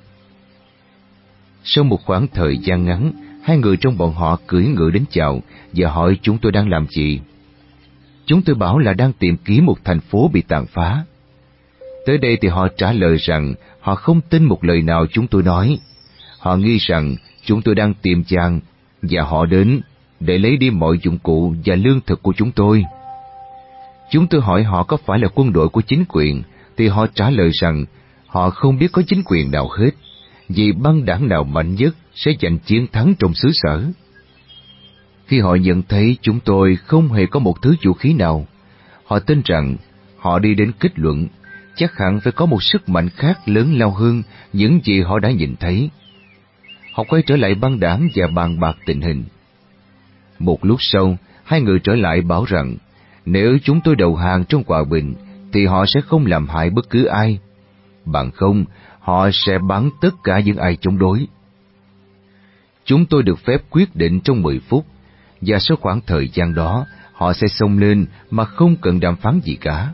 Sau một khoảng thời gian ngắn, hai người trong bọn họ cưỡi ngựa đến chào và hỏi chúng tôi đang làm gì. Chúng tôi bảo là đang tìm kiếm một thành phố bị tàn phá. Tới đây thì họ trả lời rằng họ không tin một lời nào chúng tôi nói. Họ nghi rằng chúng tôi đang tìm chàng, và họ đến để lấy đi mọi dụng cụ và lương thực của chúng tôi. Chúng tôi hỏi họ có phải là quân đội của chính quyền, thì họ trả lời rằng họ không biết có chính quyền nào hết, vì băng đảng nào mạnh nhất sẽ giành chiến thắng trong xứ sở. Khi họ nhận thấy chúng tôi không hề có một thứ vũ khí nào, họ tin rằng họ đi đến kết luận chắc hẳn phải có một sức mạnh khác lớn lao hơn những gì họ đã nhìn thấy. Họ quay trở lại băng đảng và bàn bạc tình hình. Một lúc sau, hai người trở lại bảo rằng nếu chúng tôi đầu hàng trong hòa bình thì họ sẽ không làm hại bất cứ ai, bằng không họ sẽ bắn tất cả những ai chống đối. Chúng tôi được phép quyết định trong mười phút, và sau khoảng thời gian đó họ sẽ xông lên mà không cần đàm phán gì cả.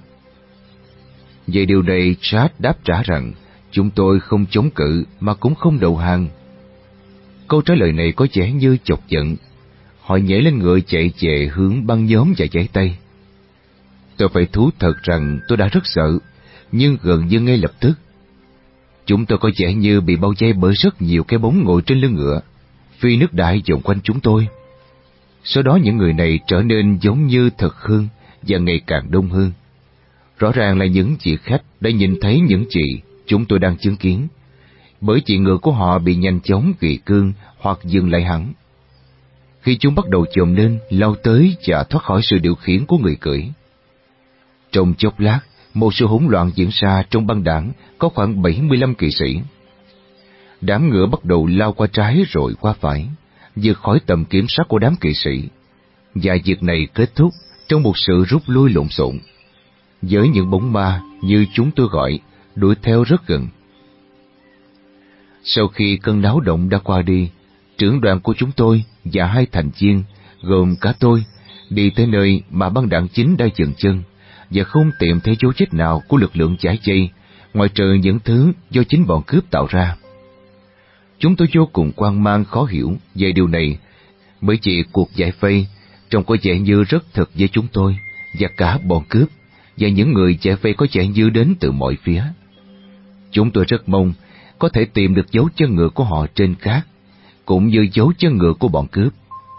Về điều này, Chad đáp trả rằng chúng tôi không chống cự mà cũng không đầu hàng. Câu trả lời này có vẻ như chọc giận. Họ nhảy lên ngựa chạy về hướng băng nhóm và giãy tay. Tôi phải thú thật rằng tôi đã rất sợ, nhưng gần như ngay lập tức, chúng tôi có vẻ như bị bao vây bởi rất nhiều cái bóng ngồi trên lưng ngựa, phi nước đại vòng quanh chúng tôi. Sau đó những người này trở nên giống như thật hơn và ngày càng đông hơn. Rõ ràng là những vị khách đã nhìn thấy những gì chúng tôi đang chứng kiến, bởi vì ngựa của họ bị nhanh chóng gỉ cương hoặc dừng lại hẳn. Khi chúng bắt đầu chồm lên, lao tới và thoát khỏi sự điều khiển của người cưỡi. Trong chốc lát, một sự hỗn loạn diễn ra trong băng đảng có khoảng bảy mươi lăm kỵ sĩ. Đám ngựa bắt đầu lao qua trái rồi qua phải, vượt khỏi tầm kiểm soát của đám kỵ sĩ, và việc này kết thúc trong một sự rút lui lộn xộn, với những bóng ma như chúng tôi gọi đuổi theo rất gần. Sau khi cơn náo động đã qua đi, trưởng đoàn của chúng tôi và hai thành viên, gồm cả tôi, đi tới nơi mà băng đảng chính đã dừng chân và không tìm thấy dấu vết nào của lực lượng giải vây, ngoại trừ những thứ do chính bọn cướp tạo ra. Chúng tôi vô cùng hoang mang khó hiểu về điều này, bởi vì cuộc giải vây trông có vẻ như rất thật với chúng tôi và cả bọn cướp, và những người giải vây có vẻ như đến từ mọi phía. Chúng tôi rất mong có thể tìm được dấu chân ngựa của họ trên cát, cũng như dấu chân ngựa của bọn cướp.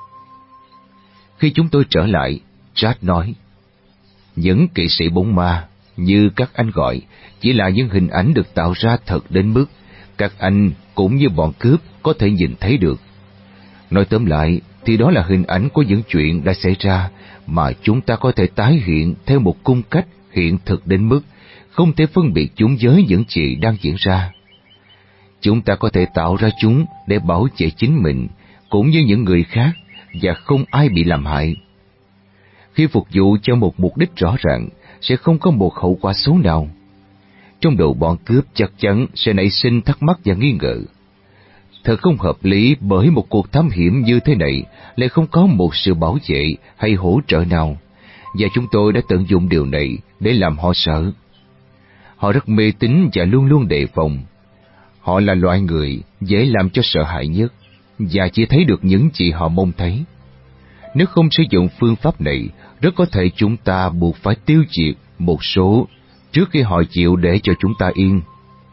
Khi chúng tôi trở lại, Jack nói, những kỵ sĩ bóng ma, như các anh gọi, chỉ là những hình ảnh được tạo ra thật đến mức các anh cũng như bọn cướp có thể nhìn thấy được. Nói tóm lại thì đó là hình ảnh của những chuyện đã xảy ra mà chúng ta có thể tái hiện theo một cung cách hiện thực đến mức không thể phân biệt chúng với những chuyện đang diễn ra. Chúng ta có thể tạo ra chúng để bảo vệ chính mình cũng như những người khác và không ai bị làm hại. Khi phục vụ cho một mục đích rõ ràng, sẽ không có một hậu quả xấu nào. Trong đầu bọn cướp chắc chắn sẽ nảy sinh thắc mắc và nghi ngờ. Thật không hợp lý bởi một cuộc thám hiểm như thế này lại không có một sự bảo vệ hay hỗ trợ nào, và chúng tôi đã tận dụng điều này để làm họ sợ. Họ rất mê tín và luôn luôn đề phòng. Họ là loại người dễ làm cho sợ hãi nhất, và chỉ thấy được những gì họ mong thấy. Nếu không sử dụng phương pháp này, rất có thể chúng ta buộc phải tiêu diệt một số trước khi họ chịu để cho chúng ta yên.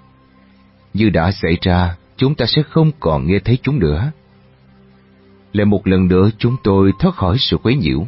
Như đã xảy ra, chúng ta sẽ không còn nghe thấy chúng nữa. Lại một lần nữa chúng tôi thoát khỏi sự quấy nhiễu.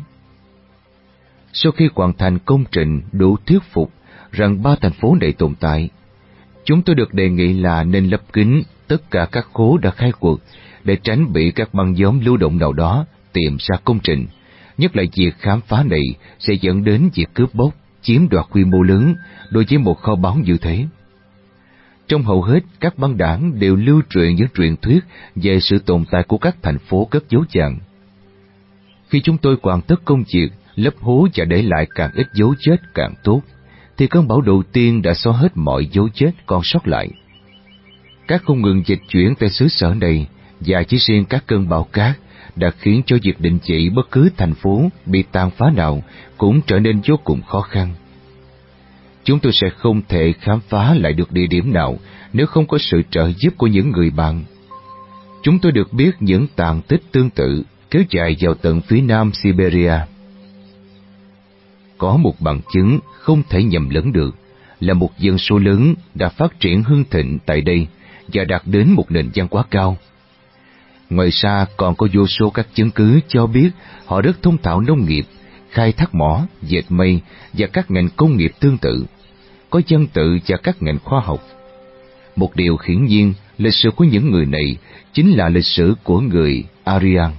Sau khi hoàn thành công trình đủ thuyết phục rằng ba thành phố này tồn tại, chúng tôi được đề nghị là nên lấp kín tất cả các khố đã khai quật để tránh bị các băng nhóm lưu động nào đó tìm ra công trình, nhất là việc khám phá này sẽ dẫn đến việc cướp bóc, chiếm đoạt quy mô lớn đối với một kho báu như thế. Trong hầu hết các băng đảng đều lưu truyền những truyền thuyết về sự tồn tại của các thành phố cất giấu vàng. Khi chúng tôi hoàn tất công việc lấp hố và để lại càng ít dấu vết càng tốt, thì cơn bão đầu tiên đã xóa hết mọi dấu vết còn sót lại. Các không ngừng dịch chuyển tại xứ sở này, và chỉ riêng các cơn bão cát đã khiến cho việc định vị bất cứ thành phố bị tàn phá nào cũng trở nên vô cùng khó khăn. Chúng tôi sẽ không thể khám phá lại được địa điểm nào nếu không có sự trợ giúp của những người bạn. Chúng tôi được biết những tàn tích tương tự kéo dài vào tận phía nam Siberia. Có một bằng chứng không thể nhầm lẫn được là một dân số lớn đã phát triển hưng thịnh tại đây và đạt đến một nền văn hóa cao. Ngoài ra còn có vô số các chứng cứ cho biết họ rất thông thạo nông nghiệp, khai thác mỏ, dệt mây và các ngành công nghiệp tương tự, có văn tự và các ngành khoa học. Một điều hiển nhiên, lịch sử của những người này chính là lịch sử của người Aryan.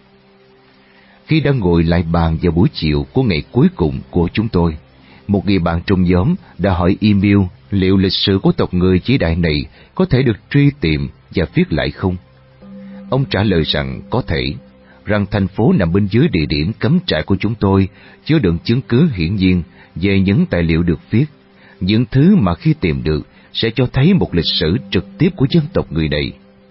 Khi đang ngồi lại bàn vào buổi chiều của ngày cuối cùng của chúng tôi, một người bạn trong nhóm đã hỏi Emil liệu lịch sử của tộc người vĩ đại này có thể được truy tìm và viết lại không. Ông trả lời rằng có thể, rằng thành phố nằm bên dưới địa điểm cắm trại của chúng tôi chứa đựng chứng cứ hiển nhiên về những tài liệu được viết, những thứ mà khi tìm được sẽ cho thấy một lịch sử trực tiếp của dân tộc người này.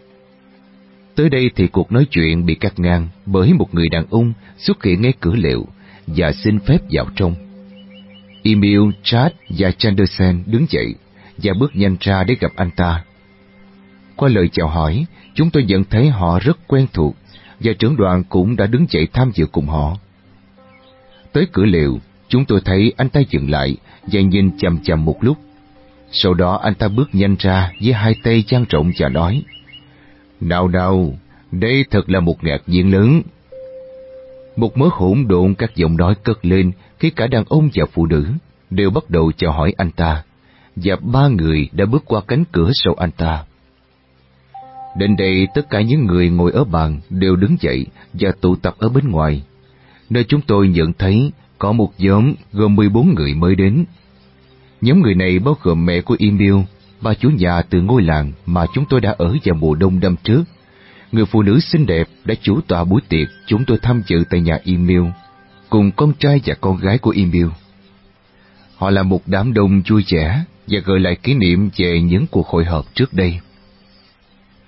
Tới đây thì cuộc nói chuyện bị cắt ngang bởi một người đàn ông xuất hiện ngay cửa liệu và xin phép vào trong. Emil, Chad và Chanderson đứng dậy và bước nhanh ra để gặp anh ta. Qua lời chào hỏi, chúng tôi nhận thấy họ rất quen thuộc, và trưởng đoàn cũng đã đứng dậy tham dự cùng họ. Tới cửa liệu, chúng tôi thấy anh ta dừng lại và nhìn chằm chằm một lúc. Sau đó anh ta bước nhanh ra với hai tay dang rộng và nói: "Nào nào, đây thật là một ngạc nhiên lớn." Một mớ hỗn độn các giọng nói cất lên khi cả đàn ông và phụ nữ đều bắt đầu chào hỏi anh ta, và ba người đã bước qua cánh cửa sau anh ta. Đến đây tất cả những người ngồi ở bàn đều đứng dậy và tụ tập ở bên ngoài, nơi chúng tôi nhận thấy có một nhóm gồm mười bốn người mới đến. Nhóm người này bao gồm mẹ của Emil, bà chủ nhà từ ngôi làng mà chúng tôi đã ở vào mùa đông năm trước, người phụ nữ xinh đẹp đã chủ tọa buổi tiệc chúng tôi tham dự tại nhà Emil, cùng con trai và con gái của Emil. Họ là một đám đông vui vẻ và gợi lại kỷ niệm về những cuộc hội họp trước đây.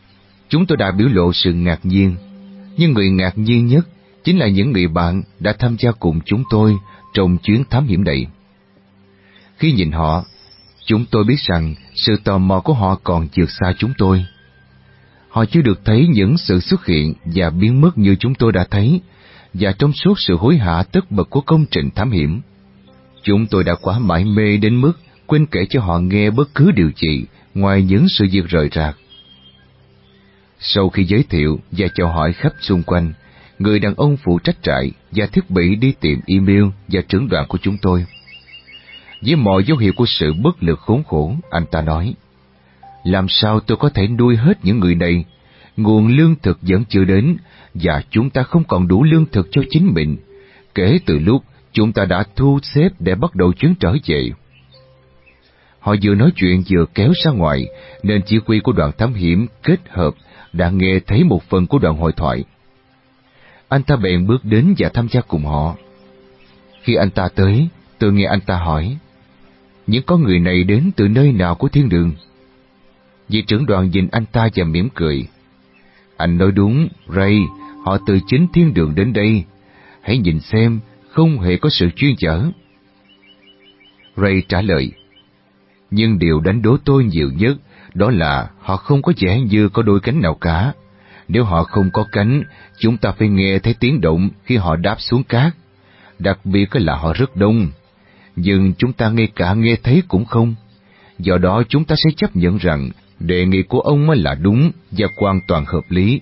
Chúng tôi đã biểu lộ sự ngạc nhiên, nhưng người ngạc nhiên nhất chính là những người bạn đã tham gia cùng chúng tôi trong chuyến thám hiểm này. Khi nhìn họ, chúng tôi biết rằng sự tò mò của họ còn vượt xa chúng tôi. Họ chưa được thấy những sự xuất hiện và biến mất như chúng tôi đã thấy, và trong suốt sự hối hả tất bật của công trình thám hiểm, chúng tôi đã quá mải mê đến mức quên kể cho họ nghe bất cứ điều gì ngoài những sự việc rời rạc. Sau khi giới thiệu và chào hỏi khắp xung quanh, người đàn ông phụ trách trại và thiết bị đi tìm email và trưởng đoàn của chúng tôi. Với mọi dấu hiệu của sự bất lực khốn khổ, anh ta nói: làm sao tôi có thể nuôi hết những người này? Nguồn lương thực vẫn chưa đến, và chúng ta không còn đủ lương thực cho chính mình, kể từ lúc chúng ta đã thu xếp để bắt đầu chuyến trở về. Họ vừa nói chuyện vừa kéo ra ngoài, nên chỉ huy của đoàn thám hiểm kết hợp đã nghe thấy một phần của đoạn hội thoại. Anh ta bèn bước đến và tham gia cùng họ. Khi anh ta tới, tôi nghe anh ta hỏi: những con người này đến từ nơi nào của thiên đường? Vị trưởng đoàn nhìn anh ta và mỉm cười: anh nói đúng, Ray, họ từ chính thiên đường đến đây. Hãy nhìn xem, không hề có sự chuyên chở. Ray trả lời: nhưng điều đánh đố tôi nhiều nhất đó là họ không có vẻ như có đôi cánh nào cả. Nếu họ không có cánh, chúng ta phải nghe thấy tiếng động khi họ đáp xuống cát. Đặc biệt là họ rất đông, nhưng chúng ta ngay cả nghe thấy cũng không. Do đó chúng ta sẽ chấp nhận rằng đề nghị của ông là đúng và hoàn toàn hợp lý.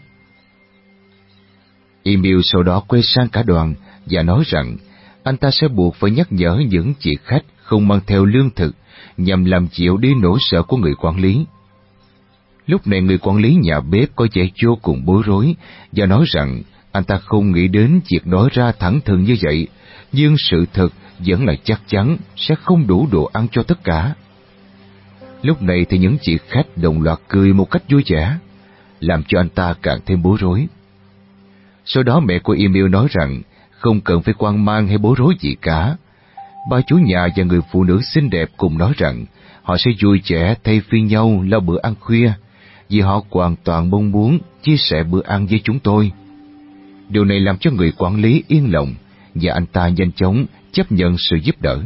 Emil sau đó quay sang cả đoàn và nói rằng anh ta sẽ buộc phải nhắc nhở những vị khách không mang theo lương thực nhằm làm chịu đi nỗi sợ của người quản lý. Lúc này người quản lý nhà bếp có vẻ vô cùng bối rối và nói rằng anh ta không nghĩ đến việc nói ra thẳng thừng như vậy, nhưng sự thật vẫn là chắc chắn sẽ không đủ đồ ăn cho tất cả. Lúc này thì những vị khách đồng loạt cười một cách vui vẻ, làm cho anh ta càng thêm bối rối. Sau đó mẹ của Emil nói rằng không cần phải hoang mang hay bối rối gì cả. Ba chủ nhà và người phụ nữ xinh đẹp cùng nói rằng họ sẽ vui vẻ thay phiên nhau lo bữa ăn khuya, vì họ hoàn toàn mong muốn chia sẻ bữa ăn với chúng tôi. Điều này làm cho người quản lý yên lòng, và anh ta nhanh chóng chấp nhận sự giúp đỡ.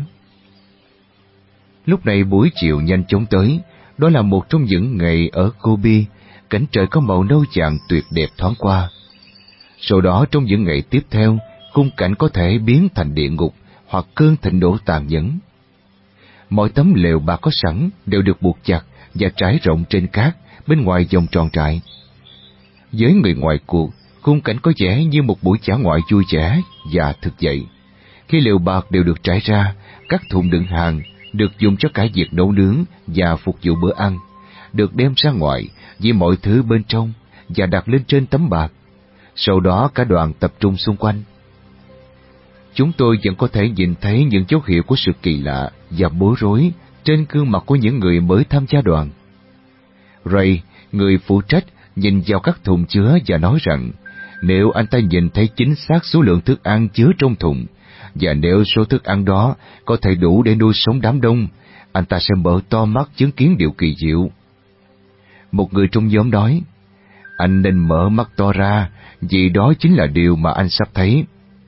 Lúc này buổi chiều nhanh chóng tới, đó là một trong những ngày ở Gobi, cảnh trời có màu nâu vàng tuyệt đẹp thoáng qua. Sau đó trong những ngày tiếp theo, khung cảnh có thể biến thành địa ngục hoặc cơn thịnh nộ tàn nhẫn. Mọi tấm lều bạt có sẵn đều được buộc chặt và trải rộng trên cát bên ngoài vòng tròn trại. Với người ngoài cuộc, khung cảnh có vẻ như một buổi dã ngoại vui vẻ và thực vậy. Khi lều bạt đều được trải ra, các thùng đựng hàng được dùng cho cả việc nấu nướng và phục vụ bữa ăn được đem ra ngoài với mọi thứ bên trong và đặt lên trên tấm bạt. Sau đó cả đoàn tập trung xung quanh. Chúng tôi vẫn có thể nhìn thấy những dấu hiệu của sự kỳ lạ và bối rối trên gương mặt của những người mới tham gia đoàn. Ray, người phụ trách, nhìn vào các thùng chứa và nói rằng nếu anh ta nhìn thấy chính xác số lượng thức ăn chứa trong thùng, và nếu số thức ăn đó có thể đủ để nuôi sống đám đông, anh ta sẽ mở to mắt chứng kiến điều kỳ diệu. Một người trong nhóm nói: anh nên mở mắt to ra, vì đó chính là điều mà anh sắp thấy.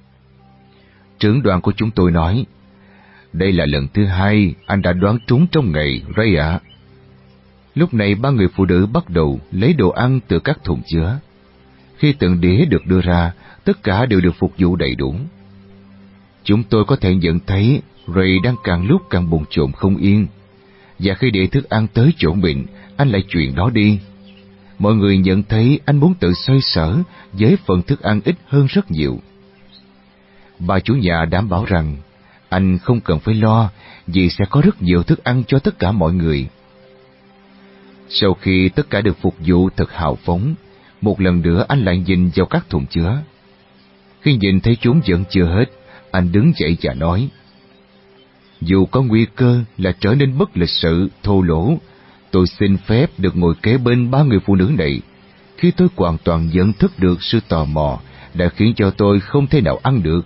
Trưởng đoàn của chúng tôi nói: đây là lần thứ hai anh đã đoán trúng trong ngày, Ray ạ. Lúc này ba người phụ nữ bắt đầu lấy đồ ăn từ các thùng chứa. Khi từng đĩa được đưa ra, tất cả đều được phục vụ đầy đủ. Chúng tôi có thể nhận thấy Ray đang càng lúc càng bồn chồn không yên, và khi để thức ăn tới chỗ mình, anh lại chuyền nó đi. Mọi người nhận thấy anh muốn tự xoay sở với phần thức ăn ít hơn rất nhiều. Bà chủ nhà đảm bảo rằng anh không cần phải lo, vì sẽ có rất nhiều thức ăn cho tất cả mọi người. Sau khi tất cả được phục vụ thật hào phóng, một lần nữa anh lại nhìn vào các thùng chứa. Khi nhìn thấy chúng vẫn chưa hết, anh đứng dậy và nói: dù có nguy cơ là trở nên bất lịch sự, thô lỗ, tôi xin phép được ngồi kế bên ba người phụ nữ này, khi tôi hoàn toàn nhận thức được sự tò mò đã khiến cho tôi không thể nào ăn được.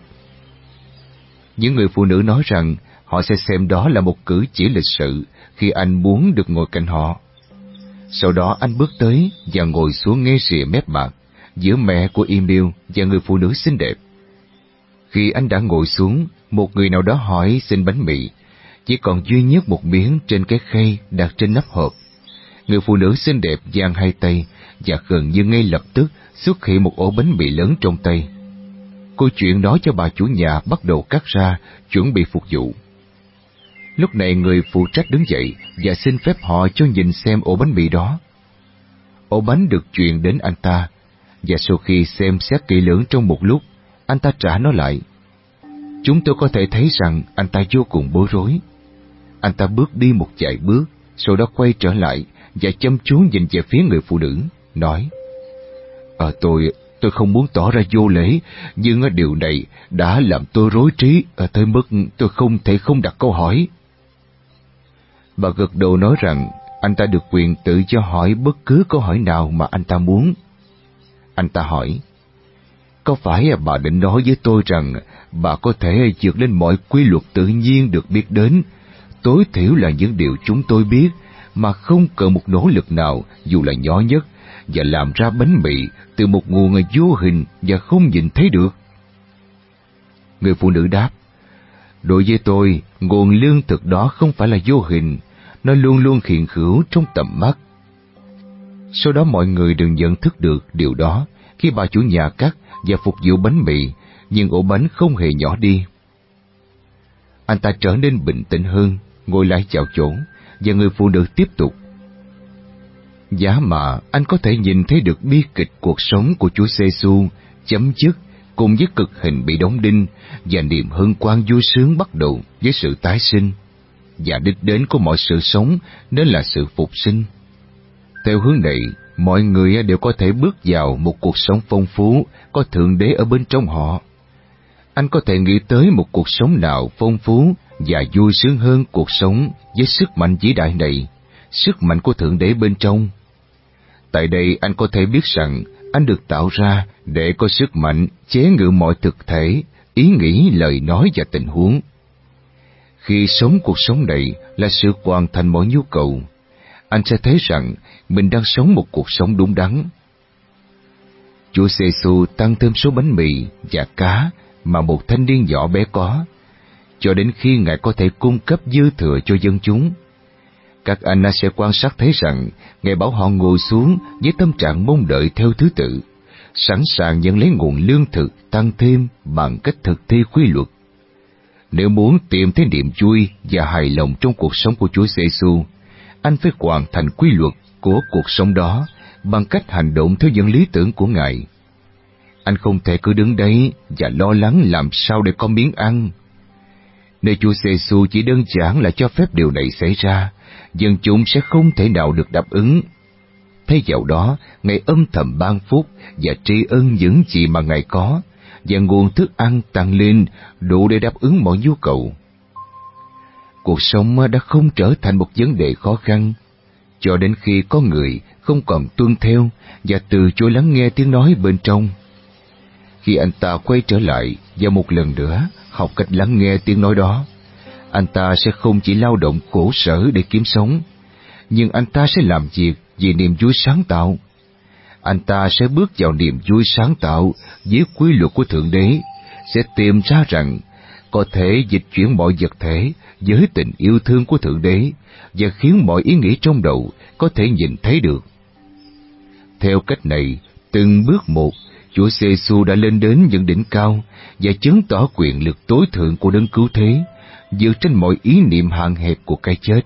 Những người phụ nữ nói rằng họ sẽ xem đó là một cử chỉ lịch sự khi anh muốn được ngồi cạnh họ. Sau đó anh bước tới và ngồi xuống ngay rìa mép bàn, giữa mẹ của Emil và người phụ nữ xinh đẹp. Khi anh đã ngồi xuống, một người nào đó hỏi xin bánh mì, chỉ còn duy nhất một miếng trên cái khay đặt trên nắp hộp. Người phụ nữ xinh đẹp giang hai tay và gần như ngay lập tức xuất hiện một ổ bánh mì lớn trong tay. Cô chuyện nói cho bà chủ nhà bắt đầu cắt ra, chuẩn bị phục vụ. Lúc này người phụ trách đứng dậy và xin phép họ cho nhìn xem ổ bánh mì đó. Ổ bánh được truyền đến anh ta, và sau khi xem xét kỹ lưỡng trong một lúc, anh ta trả nó lại. Chúng tôi có thể thấy rằng anh ta vô cùng bối rối. Anh ta bước đi một vài bước, sau đó quay trở lại và chăm chú nhìn về phía người phụ nữ, nói: À, tôi, tôi không muốn tỏ ra vô lễ, nhưng điều này đã làm tôi rối trí à, tới mức tôi không thể không đặt câu hỏi. Bà gật đầu nói rằng anh ta được quyền tự do hỏi bất cứ câu hỏi nào mà anh ta muốn. Anh ta hỏi: Có phải bà định nói với tôi rằng bà có thể vượt lên mọi quy luật tự nhiên được biết đến, tối thiểu là những điều chúng tôi biết, mà không cần một nỗ lực nào dù là nhỏ nhất, và làm ra bánh mì từ một nguồn vô hình và không nhìn thấy được? Người phụ nữ đáp: Đối với tôi, nguồn lương thực đó không phải là vô hình, nó luôn luôn hiện hữu trong tầm mắt. Sau đó mọi người đều nhận thức được điều đó khi bà chủ nhà cắt và phục vụ bánh mì, nhưng ổ bánh không hề nhỏ đi. Anh ta trở nên bình tĩnh hơn, ngồi lại vào chỗ, và người phụ nữ tiếp tục: Giá mà anh có thể nhìn thấy được bi kịch cuộc sống của Chúa Giêsu chấm dứt cùng với cực hình bị đóng đinh, và niềm hân hoan vui sướng bắt đầu với sự tái sinh, và đích đến của mọi sự sống nên là sự phục sinh. Theo hướng này, mọi người đều có thể bước vào một cuộc sống phong phú, có Thượng Đế ở bên trong họ. Anh có thể nghĩ tới một cuộc sống nào phong phú và vui sướng hơn cuộc sống với sức mạnh vĩ đại này, sức mạnh của Thượng Đế bên trong. Tại đây anh có thể biết rằng anh được tạo ra để có sức mạnh chế ngự mọi thực thể, ý nghĩ, lời nói và tình huống. Khi sống cuộc sống này là sự hoàn thành mọi nhu cầu, anh sẽ thấy rằng mình đang sống một cuộc sống đúng đắn. Chúa Giêsu tăng thêm số bánh mì và cá mà một thanh niên nhỏ bé có, cho đến khi Ngài có thể cung cấp dư thừa cho dân chúng. Các anh sẽ quan sát thấy rằng Ngài bảo họ ngồi xuống với tâm trạng mong đợi theo thứ tự, sẵn sàng nhận lấy nguồn lương thực tăng thêm bằng cách thực thi quy luật. Nếu muốn tìm thấy niềm vui và hài lòng trong cuộc sống của Chúa Giêsu, anh phải hoàn thành quy luật của cuộc sống đó bằng cách hành động theo những lý tưởng của Ngài. Anh không thể cứ đứng đấy và lo lắng làm sao để có miếng ăn. Nếu Chúa Giêsu chỉ đơn giản là cho phép điều này xảy ra, dân chúng sẽ không thể nào được đáp ứng. Thay vào đó, Ngài âm thầm ban phúc và tri ân những gì mà Ngài có, và nguồn thức ăn tăng lên đủ để đáp ứng mọi nhu cầu. Cuộc sống đã không trở thành một vấn đề khó khăn, cho đến khi có người không còn tuân theo và từ chối lắng nghe tiếng nói bên trong. Khi anh ta quay trở lại và một lần nữa học cách lắng nghe tiếng nói đó, anh ta sẽ không chỉ lao động khổ sở để kiếm sống, nhưng anh ta sẽ làm việc vì niềm vui sáng tạo. Anh ta sẽ bước vào niềm vui sáng tạo với quy luật của Thượng Đế, sẽ tìm ra rằng có thể dịch chuyển mọi vật thể với tình yêu thương của Thượng Đế và khiến mọi ý nghĩ trong đầu có thể nhìn thấy được. Theo cách này, từng bước một, Chúa Giêsu đã lên đến những đỉnh cao và chứng tỏ quyền lực tối thượng của Đấng Cứu Thế, vượt trên mọi ý niệm hạn hẹp của cái chết.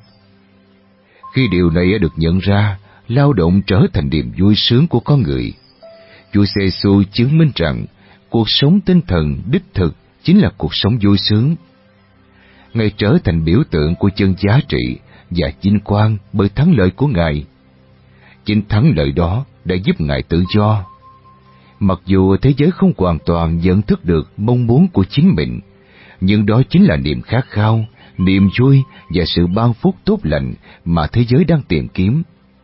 Khi điều này được nhận ra, lao động trở thành niềm vui sướng của con người. Chúa Giêsu chứng minh rằng cuộc sống tinh thần đích thực chính là cuộc sống vui sướng. Ngài trở thành biểu tượng của chân giá trị và vinh quang bởi thắng lợi của Ngài. Chính thắng lợi đó đã giúp Ngài tự do. Mặc dù thế giới không hoàn toàn nhận thức được mong muốn của chính mình, nhưng đó chính là niềm khát khao, niềm vui và sự ban phúc tốt lành mà thế giới đang tìm kiếm.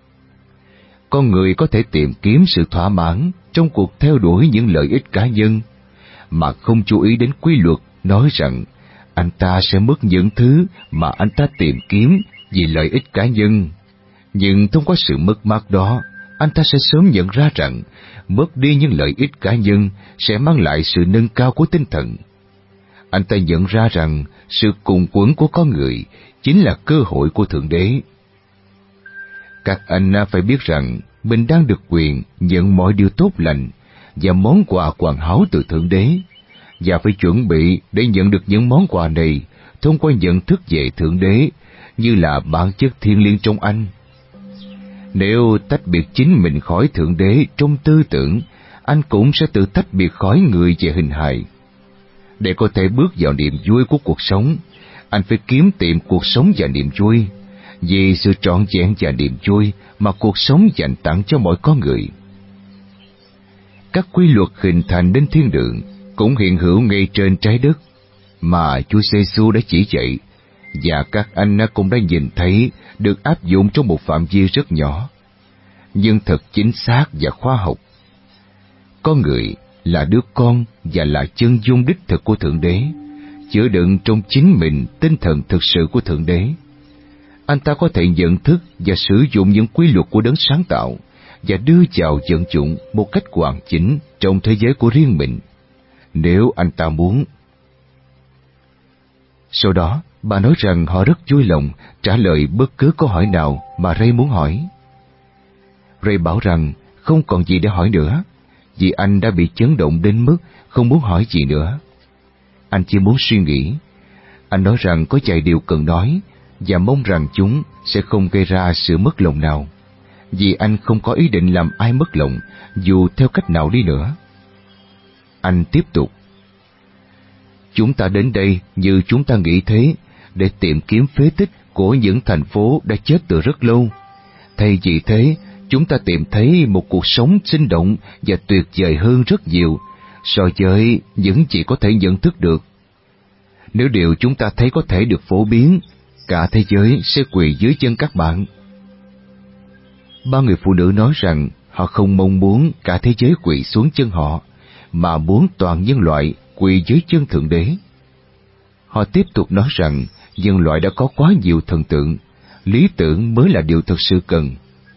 Con người có thể tìm kiếm sự thỏa mãn trong cuộc theo đuổi những lợi ích cá nhân, mà không chú ý đến quy luật nói rằng anh ta sẽ mất những thứ mà anh ta tìm kiếm vì lợi ích cá nhân. Nhưng thông qua sự mất mát đó, anh ta sẽ sớm nhận ra rằng mất đi những lợi ích cá nhân sẽ mang lại sự nâng cao của tinh thần. Anh ta nhận ra rằng sự cùng quẫn của con người chính là cơ hội của Thượng Đế. Các anh phải biết rằng mình đang được quyền nhận mọi điều tốt lành và món quà hoàn hảo từ Thượng Đế, và phải chuẩn bị để nhận được những món quà này thông qua nhận thức về Thượng Đế như là bản chất thiêng liêng trong anh. Nếu tách biệt chính mình khỏi Thượng Đế trong tư tưởng, anh cũng sẽ tự tách biệt khỏi người về hình hài. Để có thể bước vào niềm vui của cuộc sống, anh phải kiếm tìm cuộc sống và niềm vui, vì sự trọn vẹn và niềm vui mà cuộc sống dành tặng cho mỗi con người. Các quy luật hình thành nên thiên đường cũng hiện hữu ngay trên trái đất mà Chúa Giêsu đã chỉ dạy, và các anh cũng đã nhìn thấy được áp dụng trong một phạm vi rất nhỏ, nhưng thật chính xác và khoa học. Con người là đứa con và là chân dung đích thực của Thượng Đế, chứa đựng trong chính mình tinh thần thực sự của Thượng Đế. Anh ta có thể nhận thức và sử dụng những quy luật của đấng sáng tạo và đưa vào vận dụng một cách hoàn chỉnh trong thế giới của riêng mình, nếu anh ta muốn. Sau đó, bà nói rằng họ rất vui lòng trả lời bất cứ câu hỏi nào mà Ray muốn hỏi. Ray bảo rằng không còn gì để hỏi nữa, vì anh đã bị chấn động đến mức không muốn hỏi gì nữa. Anh chỉ muốn suy nghĩ. Anh nói rằng có vài điều cần nói, và mong rằng chúng sẽ không gây ra sự mất lòng nào, vì anh không có ý định làm ai mất lòng, dù theo cách nào đi nữa. Anh tiếp tục. Chúng ta đến đây như chúng ta nghĩ thế, để tìm kiếm phế tích của những thành phố đã chết từ rất lâu. Thay vì thế, chúng ta tìm thấy một cuộc sống sinh động và tuyệt vời hơn rất nhiều so với những gì có thể nhận thức được. Nếu điều chúng ta thấy có thể được phổ biến, cả thế giới sẽ quỳ dưới chân các bạn. Ba người phụ nữ nói rằng họ không mong muốn cả thế giới quỳ xuống chân họ, mà muốn toàn nhân loại quỳ dưới chân Thượng Đế. Họ tiếp tục nói rằng nhân loại đã có quá nhiều thần tượng, lý tưởng mới là điều thực sự cần.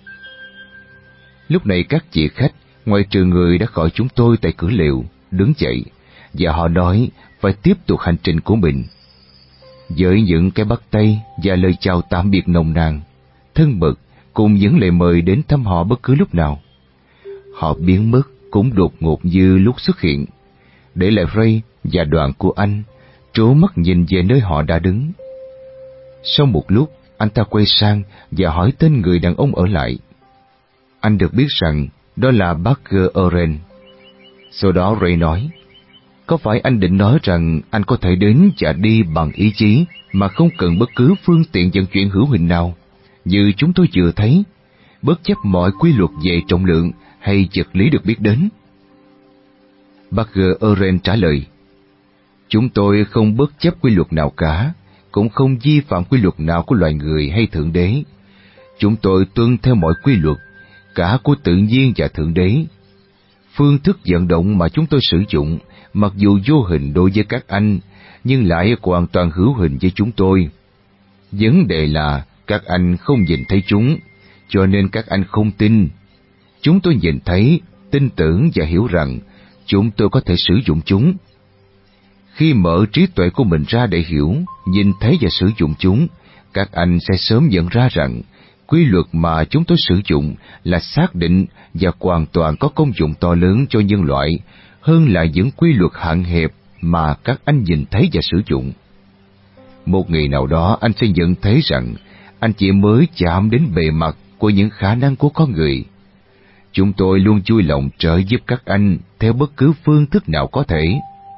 Lúc này các vị khách, ngoại trừ người đã gọi chúng tôi tại cửa lều, đứng dậy, và họ nói phải tiếp tục hành trình của mình. Với những cái bắt tay và lời chào tạm biệt nồng nàn, thân mật, cùng những lời mời đến thăm họ bất cứ lúc nào. Họ biến mất cũng đột ngột như lúc xuất hiện, để lại Ray và đoàn của anh trố mắt nhìn về nơi họ đã đứng. Sau một lúc, anh ta quay sang và hỏi tên người đàn ông ở lại. Anh được biết rằng đó là Parker Oren. Sau đó Ray nói, có phải anh định nói rằng anh có thể đến và đi bằng ý chí mà không cần bất cứ phương tiện vận chuyển hữu hình nào, như chúng tôi vừa thấy, bất chấp mọi quy luật về trọng lượng hay vật lý được biết đến? Parker Oren trả lời, chúng tôi không bất chấp quy luật nào cả, cũng không vi phạm quy luật nào của loài người hay Thượng Đế. Chúng tôi tuân theo mọi quy luật, cả của tự nhiên và Thượng Đế. Phương thức vận động mà chúng tôi sử dụng, mặc dù vô hình đối với các anh, nhưng lại hoàn toàn hữu hình với chúng tôi. Vấn đề là các anh không nhìn thấy chúng, cho nên các anh không tin. Chúng tôi nhìn thấy, tin tưởng và hiểu rằng chúng tôi có thể sử dụng chúng. Khi mở trí tuệ của mình ra để hiểu, nhìn thấy và sử dụng chúng, các anh sẽ sớm nhận ra rằng quy luật mà chúng tôi sử dụng là xác định và hoàn toàn có công dụng to lớn cho nhân loại, hơn là những quy luật hạn hẹp mà các anh nhìn thấy và sử dụng. Một ngày nào đó anh sẽ nhận thấy rằng anh chỉ mới chạm đến bề mặt của những khả năng của con người. Chúng tôi luôn vui lòng trợ giúp các anh theo bất cứ phương thức nào có thể.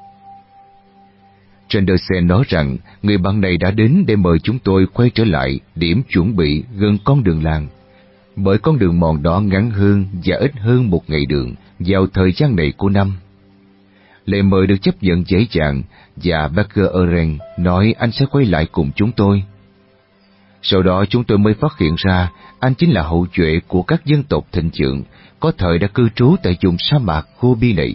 Trendersen nói rằng người bạn này đã đến để mời chúng tôi quay trở lại điểm chuẩn bị gần con đường làng, bởi con đường mòn đó ngắn hơn và ít hơn một ngày đường vào thời gian này của năm. Lời mời được chấp nhận dễ dàng, và Parker Oren nói anh sẽ quay lại cùng chúng tôi. Sau đó chúng tôi mới phát hiện ra anh chính là hậu duệ của các dân tộc thịnh vượng có thời đã cư trú tại vùng sa mạc Gobi này.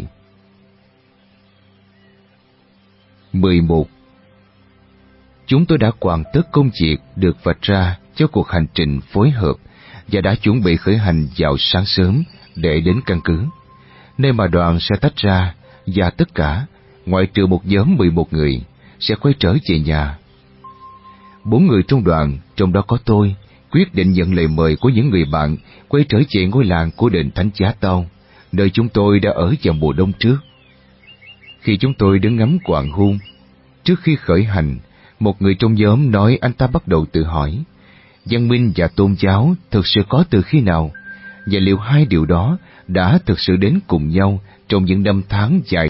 mười một. Chúng tôi đã hoàn tất công việc được vạch ra cho cuộc hành trình phối hợp, và đã chuẩn bị khởi hành vào sáng sớm để đến căn cứ, nơi mà đoàn sẽ tách ra và tất cả, ngoại trừ một nhóm mười một người, sẽ quay trở về nhà. Bốn người trong đoàn, trong đó có tôi, quyết định nhận lời mời của những người bạn quay trở về ngôi làng của đền Thánh Giá Tông, nơi chúng tôi đã ở vào mùa đông trước. Khi chúng tôi đứng ngắm hoàng hôn, trước khi khởi hành, một người trong nhóm nói anh ta bắt đầu tự hỏi, văn minh và tôn giáo thực sự có từ khi nào, và liệu hai điều đó đã thực sự đến cùng nhau trong những năm tháng dài